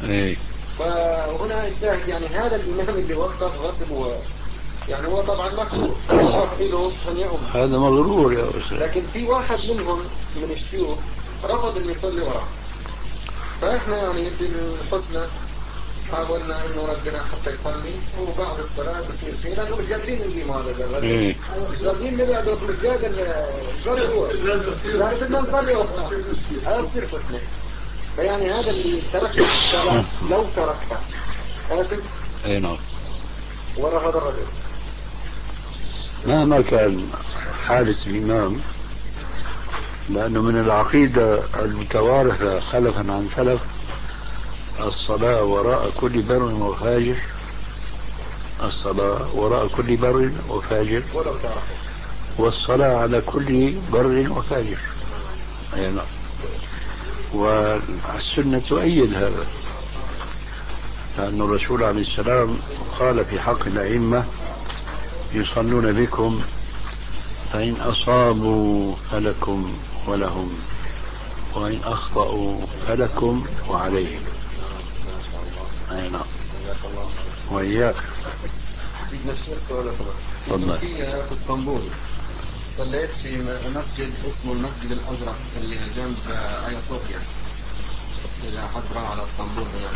فهنا الشاهد يعني هذا الإمام اللي وقف غصب يعني هو طبعا مكروه له أن يؤم، هذا مغرور يا أستاذ. لكن في واحد منهم من الشيوخ رفض أن يصلي وراه، فإحنا يعني في الحسنى حاولنا انه ربنا حتى يصلي وبعد الصلاة بصير شيء لانه مش قادرين نقيم هذا الرجل، مش قادرين نبعده مش قادر نصلي هو يعني بدنا نصلي وقتها هذا بصير فتنة. فيعني هذا اللي ترك الصلاة لو تركها آسف اي نعم ولا هذا الرجل مهما كان حالة الإمام، لأنه من العقيدة المتوارثة خلفا عن سلف الصلاة وراء كل بر وفاجر، الصلاة وراء كل بر وفاجر، والصلاة على كل بر وفاجر. أي نعم. والسنة تؤيد هذا، لأن الرسول عليه السلام قال في حق الأئمة يصلون بكم فإن أصابوا فلكم ولهم وإن أخطأوا فلكم وعليهم. أي نعم. وإياك. سيدنا الشيخ سؤال أخرى. في اسطنبول صليت في مسجد اسمه المسجد الأزرق اللي جنب آيا صوفيا، إذا حد راح على اسطنبول هنا.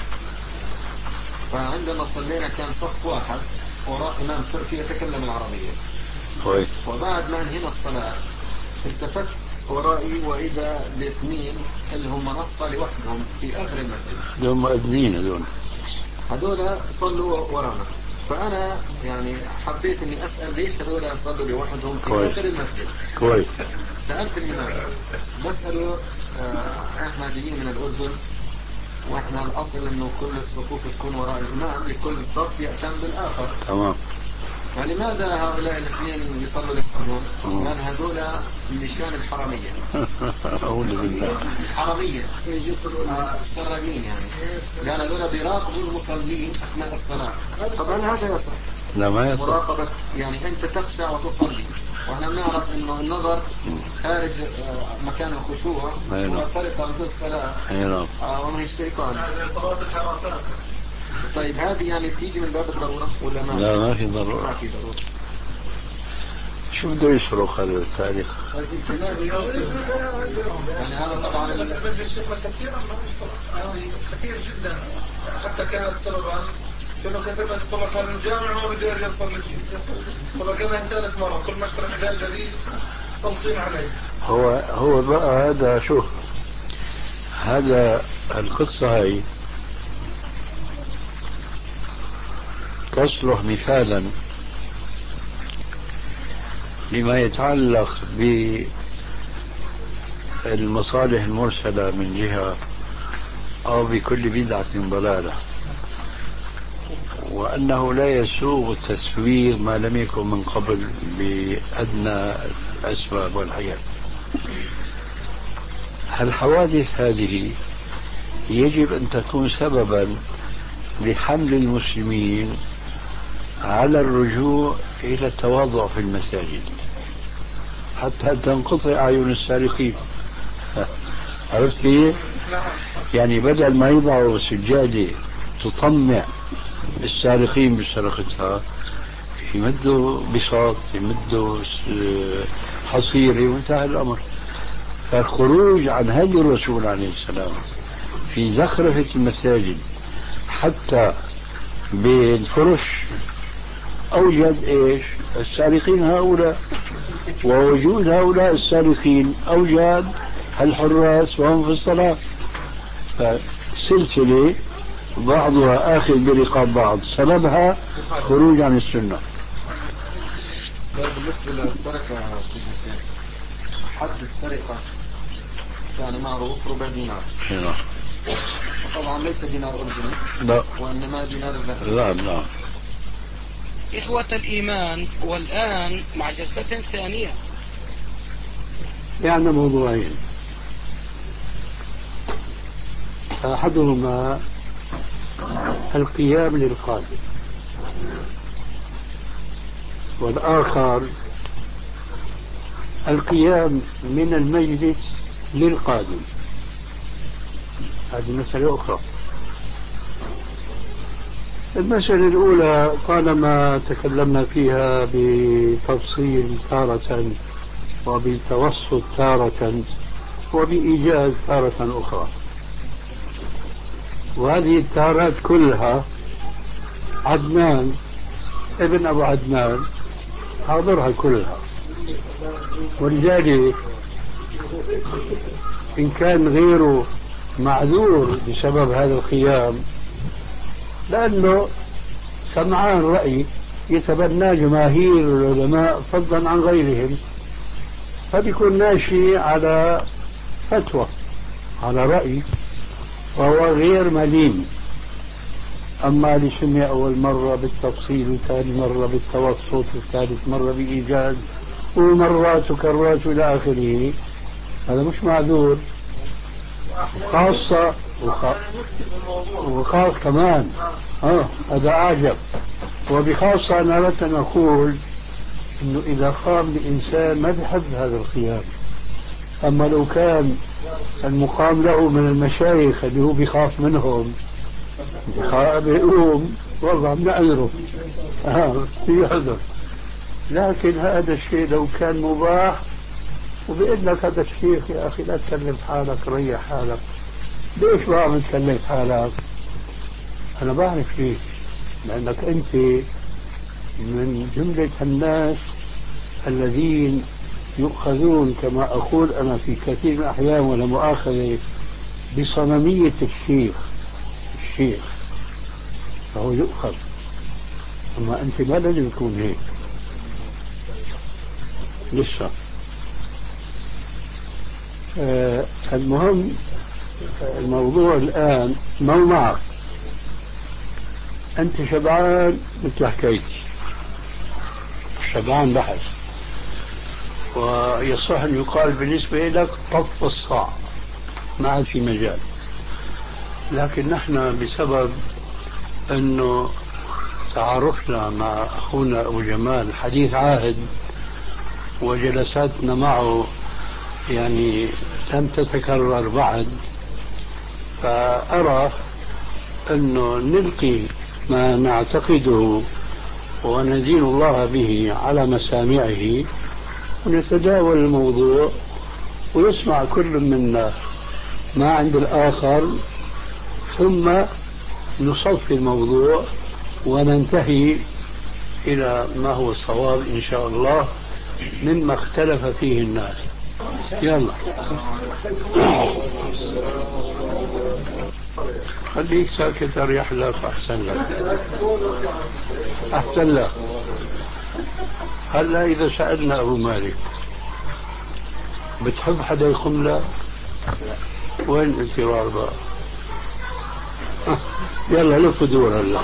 فعندما صلينا كان صف واحد وراء إمام تركي يتكلم العربية، كويس. وبعد ما انهينا الصلاة التفت ورائي وإذا باثنين اللي هم نصة لوحدهم في آخر المسجد. هذول مؤذنين هذول. هذول صلوا ورانا. فأنا يعني حبيت إني أسأل ليش هذول صلوا لوحدهم في كويس. آخر المسجد. كويس. سألت الإمام بسأله آه إحنا جايين من الأردن وإحنا الأصل إنه كل الصفوف تكون وراء الإمام لكل صف يأتم بالآخر. تمام. فلماذا هؤلاء الاثنين يصلوا لوحدهم؟ لأن هذول النشان الحرامية. أعوذ بالله. حرامية. السراقين يعني. لأن هذول بيراقبوا المصلين أثناء الصلاة. طبعا هذا يصح. لا ما يصح. مراقبة يعني أنت تخشع وتصلي. وإحنا بنعرف إنه النظر خارج مكان الخشوع هو سرقة في الصلاة. نعم. ومن الشيطان. طيب هذه يعني تيجي من باب الضرورة ولا ما؟ لا ما في ضرورة. ما في ضرورة. شو بده يصرخ هذا التاريخ؟ يعني هذا طبعا الشيخ كثيرا كثير جدا حتى كانت سببا كانوا كتبنا طبعا كان الجامع ما بده يرجع يصلي طبعا كان ثالث مرة كل ما اشترى حجاج جديد صلتين عليه. هو هو بقى هذا شوف هذا القصة هاي تصلح مثالا لما يتعلق بالمصالح المرسلة من جهة أو بكل بدعة ضلالة، وأنه لا يسوغ التسوير ما لم يكن من قبل بأدنى الأسباب والحياة. الحوادث هذه يجب أن تكون سببا لحمل المسلمين على الرجوع إلى التواضع في المساجد حتى تنقطع أعين السارقين. عرفت كيف؟ يعني بدل ما يضعوا سجادة تطمع السارقين بسرقتها يمدوا بساط يمدوا حصيرة وانتهى الأمر. فالخروج عن هدي الرسول عليه السلام في زخرفة المساجد حتى بالفرش أوجد إيش؟ السارقين هؤلاء، ووجود هؤلاء السارقين أوجد الحراس وهم في الصلاة. فسلسلة بعضها آخذ برقاب بعض سببها خروج عن السنة. بالنسبة للسرقة حد السرقة كان معروف ربع دينار. طبعا ليس دينار أردني لا وإنما دينار الذهب. لا لا. إخوة الإيمان، والآن مع جلسة ثانية. يعني موضوعين، أحدهما القيام للقادم، والآخر القيام من المجلس للقادم. هذه مسألة أخرى. المسألة الأولى طالما تكلمنا فيها بتفصيل تارة وبالتوسط تارة وبإيجاز تارة أخرى، وهذه التارات كلها عدنان ابن أبو عدنان حاضرها كلها. ولذلك إن كان غيره معذور بسبب هذا القيام لأنه سمعان رأي يتبنى جماهير العلماء فضلا عن غيرهم، فبيكون ماشي على فتوى على رأي وهو غير مليم. أما لسمع أول مرة بالتفصيل وثاني مرة بالتوسط وثالث مرة بإيجاز ومرات وكرات إلى آخره، هذا مش معذور. خاصة وخاص كمان آه هذا أعجب. وبخاصة أنا أردت أن أقول إنه إذا قام الإنسان ما بحب هذا القيام. أما لو كان المقام له من المشايخ اللي هو بيخاف منهم بيقوم والله بنعذره آه يعذر. لكن هذا الشيء لو كان مباح وبيقول لك هذا الشيخ يا أخي لا تكلم حالك ريح حالك، ليش ما عم تكلم حالك؟ أنا بعرف ليش، لأنك أنت من جملة الناس الذين يؤخذون كما أقول أنا في كثير من الأحيان ولا مؤاخذة بصنمية الشيخ الشيخ فهو يؤخذ. أما أنت ما لازم يكون هيك لسه. آه المهم الموضوع الآن مو معك أنت شبعان مثل حكايتي شبعان بحث ويصح أن يقال بالنسبة لك طف الصاع ما عاد في مجال. لكن نحن بسبب أنه تعارفنا مع أخونا أبو جمال حديث عهد وجلساتنا معه يعني لم تتكرر بعد، فأرى أنه نلقي ما نعتقده وندين الله به على مسامعه ونتداول الموضوع ويسمع كل منا ما عند الآخر ثم نصفي الموضوع وننتهي إلى ما هو الصواب إن شاء الله مما اختلف فيه الناس. يلا خليك ساكت أريح لك أحسن لك أحسن لك. هلا إذا سألنا أبو مالك بتحب حدا يقوم لك؟ وين الانتظار بقى؟ يلا لف دور هلا.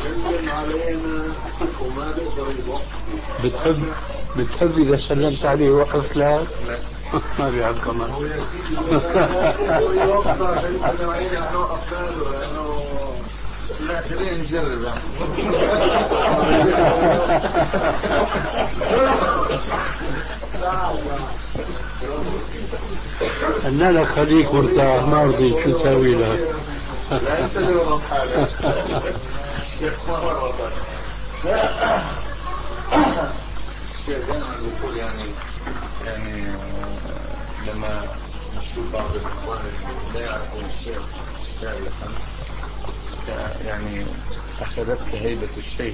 بتحب بتحب إذا سلمت عليه وقف لك؟ ما بيعرف كمان. لا خلينا نجرب يعني. قلنا لك خليك مرتاح ما رضي شو تسوي لك. لا انت اللي ورط حالك. الشيخ دائما بقول يعني يعني لما نشوف بعض الاخوان لا يعرفون الشيخ سابقا يعني أخذتك هيبة الشيخ.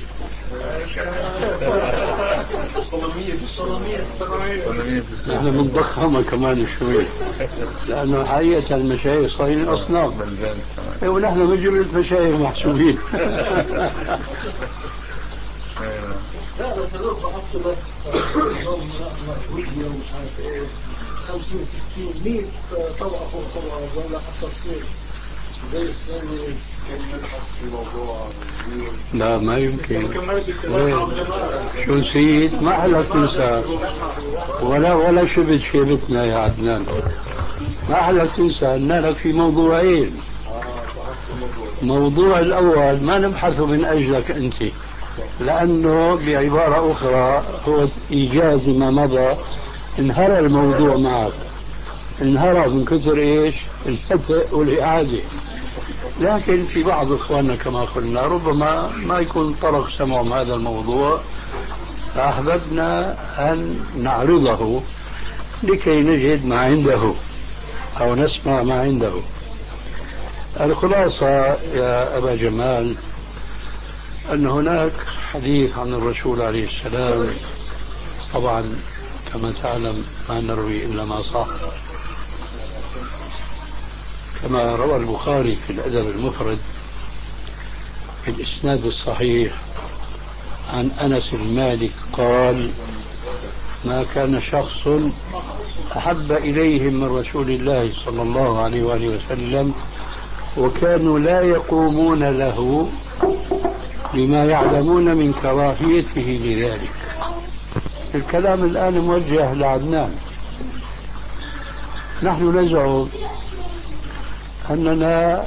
صلمية الصلمية صلمية احنا بنضخمها كمان شوي لأنه حقيقة المشايخ صايرين أصناف ونحن مجرد مشايخ محسوبين. لا بس هذول بحطوا لك نظام مأهولية ومش عارف ايه خمسين ستين مية طبقة فوق طبقة ولا حتى تصير زي الثاني كان يبحث في موضوع. لا ما يمكن. شو نسيت؟ ما حلك تنسى ولا ولا شبت شيبتنا يا عدنان. ما حلك تنسى أن لك في موضوعين. موضوع الأول ما نبحثه من أجلك أنت لأنه بعبارة أخرى هو إيجاز ما مضى انهرى الموضوع معك انهرى من كثر إيش الفتح والإعادة. لكن في بعض إخواننا كما قلنا ربما ما يكون طرق سمعهم هذا الموضوع فأحببنا أن نعرضه لكي نجد ما عنده أو نسمع ما عنده. الخلاصة يا أبا جمال أن هناك حديث عن الرسول عليه السلام طبعا كما تعلم ما نروي إلا ما صح كما روى البخاري في الأدب المفرد في الإسناد الصحيح عن أنس المالك قال ما كان شخص أحب إليهم من رسول الله صلى الله عليه وآله وسلم وكانوا لا يقومون له لما يعلمون من كراهيته لذلك. الكلام الآن موجه لعدنان. نحن نزعم أننا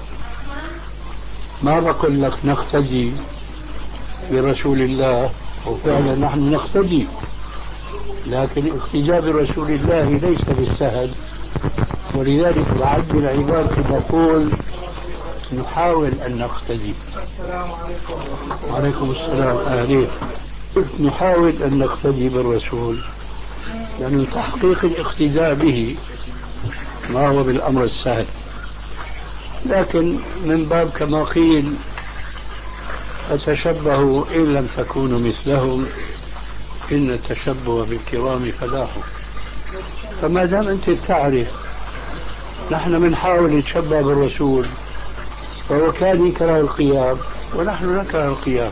ما بقول لك نقتدي برسول الله وفعلا نحن نقتدي لكن اقتداء برسول الله ليس بالسهل ولذلك بعد العباد نقول نحاول أن نقتدي. السلام عليكم. وعليكم السلام أهلين. نحاول أن نقتدي بالرسول لأن تحقيق الاقتداء به ما هو بالأمر السهل لكن من باب كما قيل فتشبهوا إن لم تكونوا مثلهم إن التشبه بالكرام فلاح. فما دام أنت تعرف نحن بنحاول نتشبه بالرسول، وهو كان يكره القيام ونحن نكره القيام،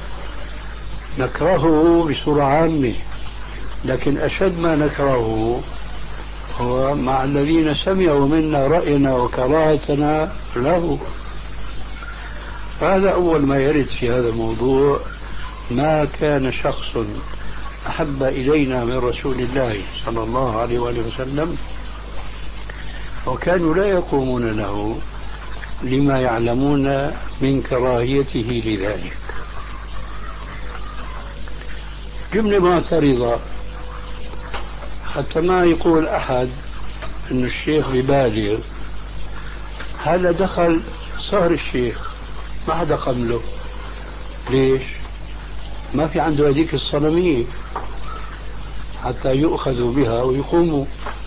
نكرهه بصورة عامة، لكن أشد ما نكرهه هو مع الذين سمعوا منا رأينا وكراهتنا له. هذا أول ما يرد في هذا الموضوع. ما كان شخص أحب إلينا من رسول الله صلى الله عليه وآله وسلم وكانوا لا يقومون له لما يعلمون من كراهيته لذلك. جملة معترضة حتى ما يقول أحد أن الشيخ ببالغ. هذا دخل صهر الشيخ ما حدا قبله. ليش؟ ما في عنده هذيك الصنمية حتى يؤخذوا بها ويقوموا،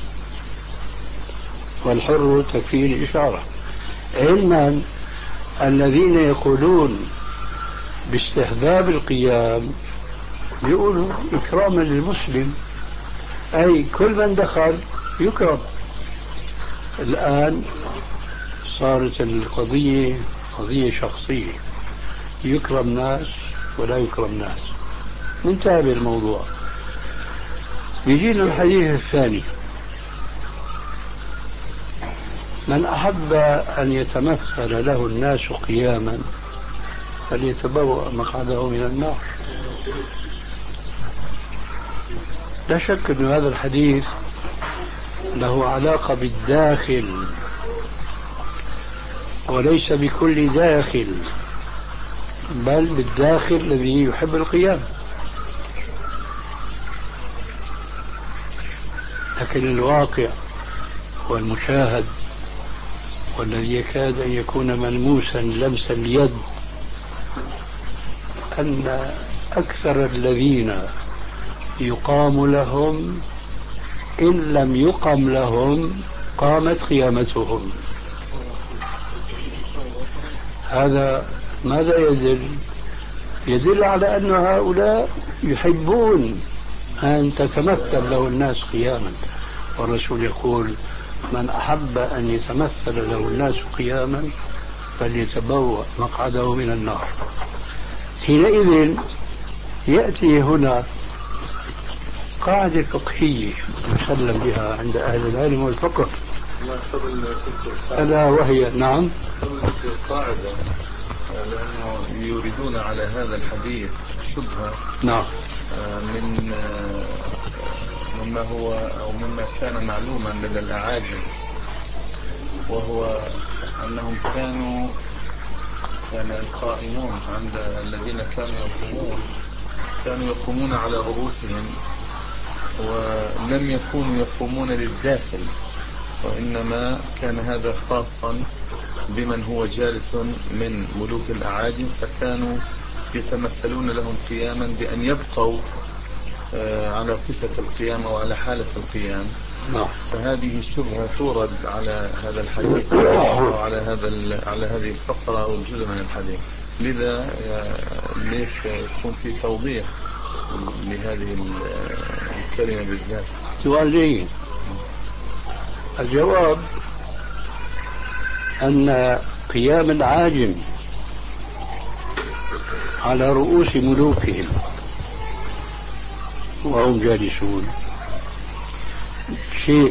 والحر تكفيه الإشارة. علما الذين يقولون باستحباب القيام يقولوا إكراما للمسلم، أي كل من دخل يكرم. الآن صارت القضية قضية شخصية، يكرم ناس ولا يكرم ناس. ننتهي الموضوع. يجينا الحديث الثاني: من أحب أن يتمثل له الناس قياما فليتبوأ مقعده من النار. لا شك أن هذا الحديث له علاقة بالداخل وليس بكل داخل، بل بالداخل الذي يحب القيام. لكن الواقع والمشاهد والذي يكاد أن يكون ملموسا لمس اليد أن أكثر الذين يقام لهم إن لم يقم لهم قامت قيامتهم. هذا ماذا يدل؟ يدل على أن هؤلاء يحبون أن تتمثل له الناس قياما، والرسول يقول: من أحب أن يتمثل له الناس قياما فليتبوأ مقعده من النار. حينئذ يأتي هنا قاعدة فقهية يسلم بها عند أهل العلم والفقه، ألا وهي نعم قاعدة، لأنه يريدون على هذا الحديث شبهة نعم من مما هو أو مما كان معلوما لدى الأعاجم، وهو أنهم كانوا كان القائمون عند الذين كانوا يقومون كانوا يقومون على رؤوسهم، ولم يكونوا يقومون للداخل، وإنما كان هذا خاصا بمن هو جالس من ملوك الأعاجم، فكانوا يتمثلون لهم قياما بأن يبقوا على صفة القيام وعلى حالة القيام. فهذه الشبهة تورد على هذا الحديث وعلى هذا على هذه الفقرة أو الجزء من الحديث. لذا ليش يكون في توضيح لهذه الكلمة بالذات؟ سؤال جيد. الجواب أن قيام العاجم على رؤوس ملوكهم وهم جالسون شيء،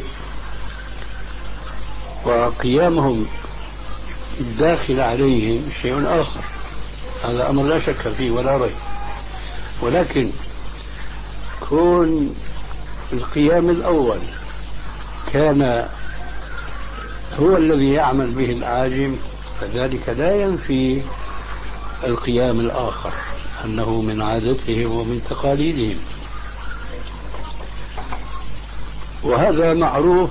وقيامهم الداخل عليهم شيء آخر. هذا أمر لا شك فيه ولا ريب. ولكن كون القيام الأول كان هو الذي يعمل به العاجم، فذلك لا ينفي القيام الآخر أنه من عادتهم ومن تقاليدهم. وهذا معروف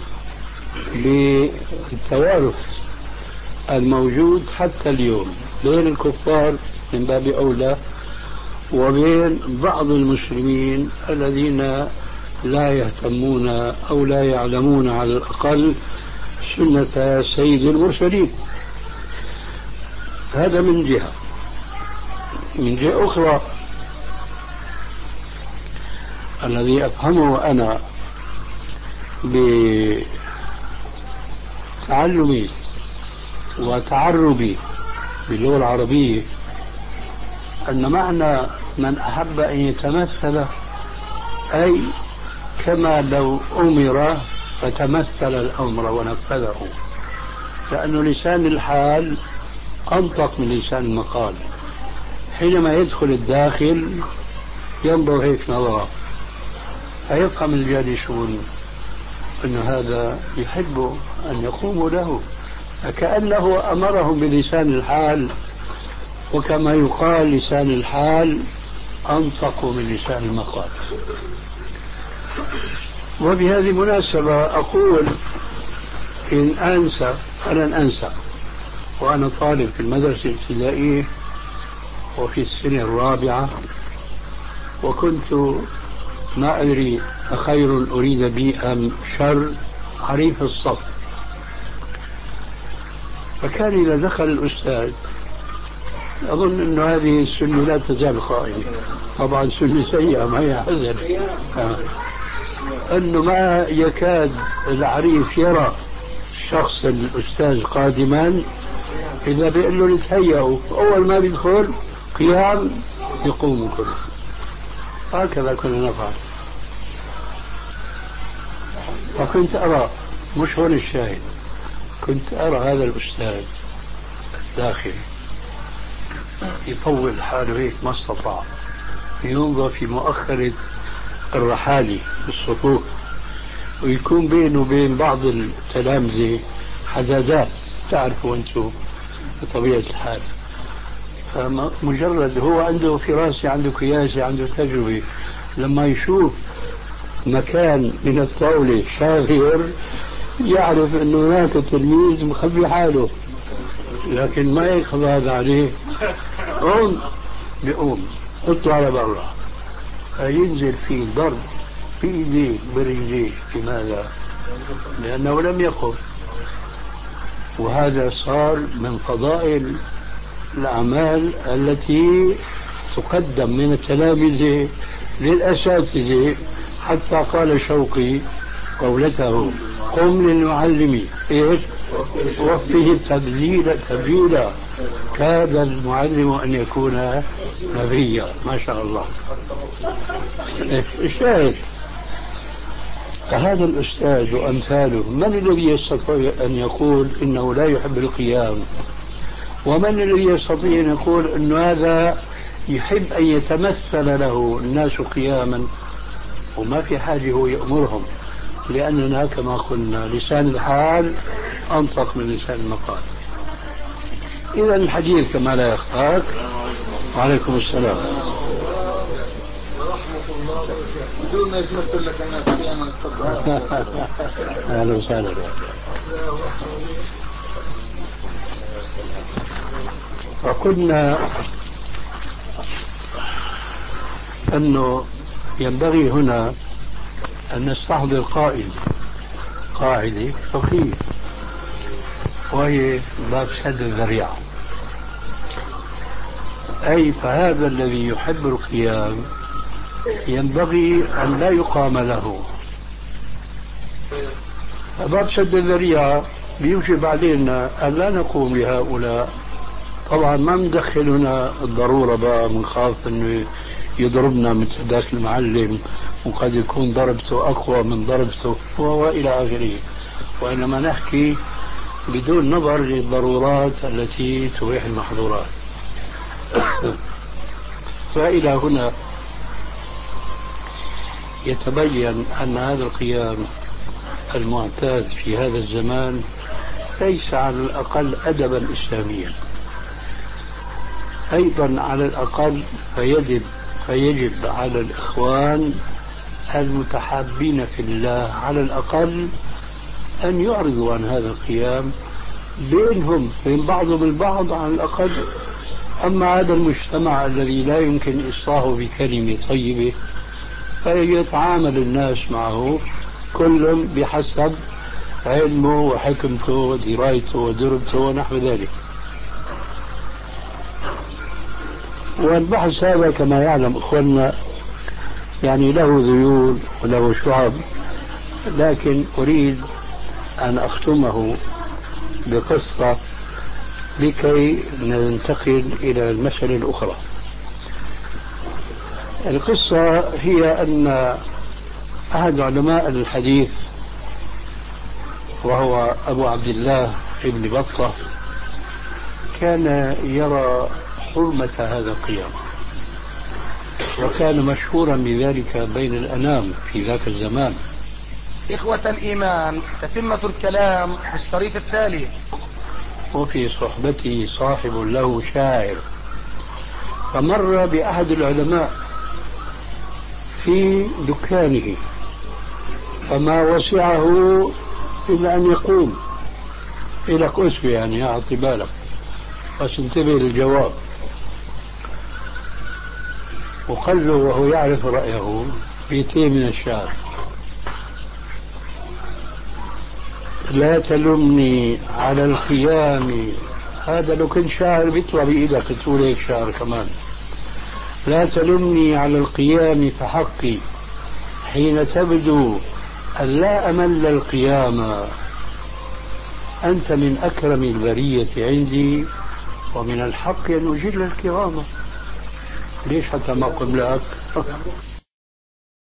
بالتوارث الموجود حتى اليوم بين الكفار من باب أولى وبين بعض المسلمين الذين لا يهتمون أو لا يعلمون على الأقل سنة سيد المرسلين. هذا من جهة. من جهة أخرى الذي أفهمه أنا بتعلمي وتعربي باللغة العربية أن معنى من أحب أن يتمثل أي كما لو أمر فتمثل الأمر ونفذه، لأنه لسان الحال أنطق من لسان المقال. حينما يدخل الداخل ينظر هيك نظرة، فيفهم الجالسون أن هذا يحب أن يقوموا له، فكأنه أمرهم بلسان الحال، وكما يقال لسان الحال أنطق من لسان المقال. وبهذه المناسبة أقول إن أنسى فلن أنسى، وأنا طالب في المدرسة الابتدائية وفي السنة الرابعة، وكنت ما أدري أخير أريد بي أم شر حريف الصف. فكان إذا دخل الأستاذ، أظن أن هذه السنة لا تزال قائمة، طبعا سنة سيئة ما هي حزن، أنه ما يكاد العريف يرى شخص الأستاذ قادما إذا بيقول له نتهيأوا، أول ما بيدخل قيام يقوم كله. هكذا كنا نفعل. فكنت أرى، مش هون الشاهد، كنت أرى هذا الأستاذ داخل يطول حاله هيك ما استطاع، ينظر في مؤخرة الرحالي بالصفوف، ويكون بينه وبين بعض التلامذة حزازات، تعرفوا أنتم بطبيعة الحال. فمجرد هو عنده فراسة، عنده قياسة، عنده تجربة، لما يشوف مكان من الطاولة شاغر يعرف أنه هناك تلميذ مخبي حاله، لكن ما يخضع هذا عليه، قوم بيقوم حطه على برا، فينزل فيه ضرب في ايديه برجليه. لماذا؟ لأنه لم يقم. وهذا صار من فضائل الأعمال التي تقدم من التلامذة للأساتذة، حتى قال شوقي قولته قم للمعلم إيش وفه تبذيلا تبذيلا، كاد المعلم أن يكون نبيا. ما شاء الله. الشاهد فهذا الأستاذ وأمثاله، من الذي يستطيع أن يقول إنه لا يحب القيام؟ ومن الذي يستطيع أن يقول أن هذا يحب أن يتمثل له الناس قياما؟ وما في حاجة هو يأمرهم، لأننا كما قلنا لسان الحال أنطق من لسان المقال. إذا الحديث كما لا يخفاك. وعليكم السلام ورحمة الله وبركاته. بدون ما يتمثل لك الناس قياما تفضل. أهلا وسهلا. فقلنا أنه ينبغي هنا أن نستحضر قائد قاعدة فقهية، وهي باب سد الذريعة. أي فهذا الذي يحب القيام ينبغي أن لا يقام له. باب سد الذريعة بيوجب علينا أن لا نقوم لهؤلاء. طبعا ما ندخل هنا الضرورة بقى، منخاف أنه يضربنا مثل ذاك المعلم، وقد يكون ضربته أقوى من ضربته وإلى آخره، وإنما نحكي بدون نظر للضرورات التي تبيح المحظورات. فإلى هنا يتبين أن هذا القيام المعتاد في هذا الزمان ليس على الأقل أدبا إسلاميا. أيضا على الأقل فيجب, فيجب على الإخوان المتحابين في الله على الأقل أن يعرضوا عن هذا القيام بينهم بين بعضهم البعض على الأقل. أما هذا المجتمع الذي لا يمكن إصلاحه بكلمة طيبة، فيتعامل الناس معه كل بحسب علمه وحكمته ودرايته ودربته ونحو ذلك. والبحث هذا كما يعلم أخواننا يعني له ذيول وله شعب، لكن أريد أن أختمه بقصة لكي ننتقل إلى المسألة الأخرى. القصة هي أن أحد علماء الحديث وهو أبو عبد الله ابن بطة كان يرى حرمة هذا القيام، وكان مشهورا بذلك بين الأنام في ذاك الزمان. إخوة الإيمان، تتمة الكلام في الشريط التالي. وفي صحبته صاحب له شاعر، فمر بأحد العلماء في دكانه فما وسعه إلا أن يقوم إلى أسوة، يعني أعطي بالك بس انتبه للجواب. وقال له وهو يعرف رأيه بيتين من الشعر: لا تلمني على الخيام. هذا لو كنت شاعر بيطلع بإيدك تقول هيك شعر كمان. لا تلمني على القيام فحقي حين تبدو أن لا أمل القيام. أنت من أكرم البرية عندي ومن الحق أن أجل الكرامة. ليش حتى ما قم لك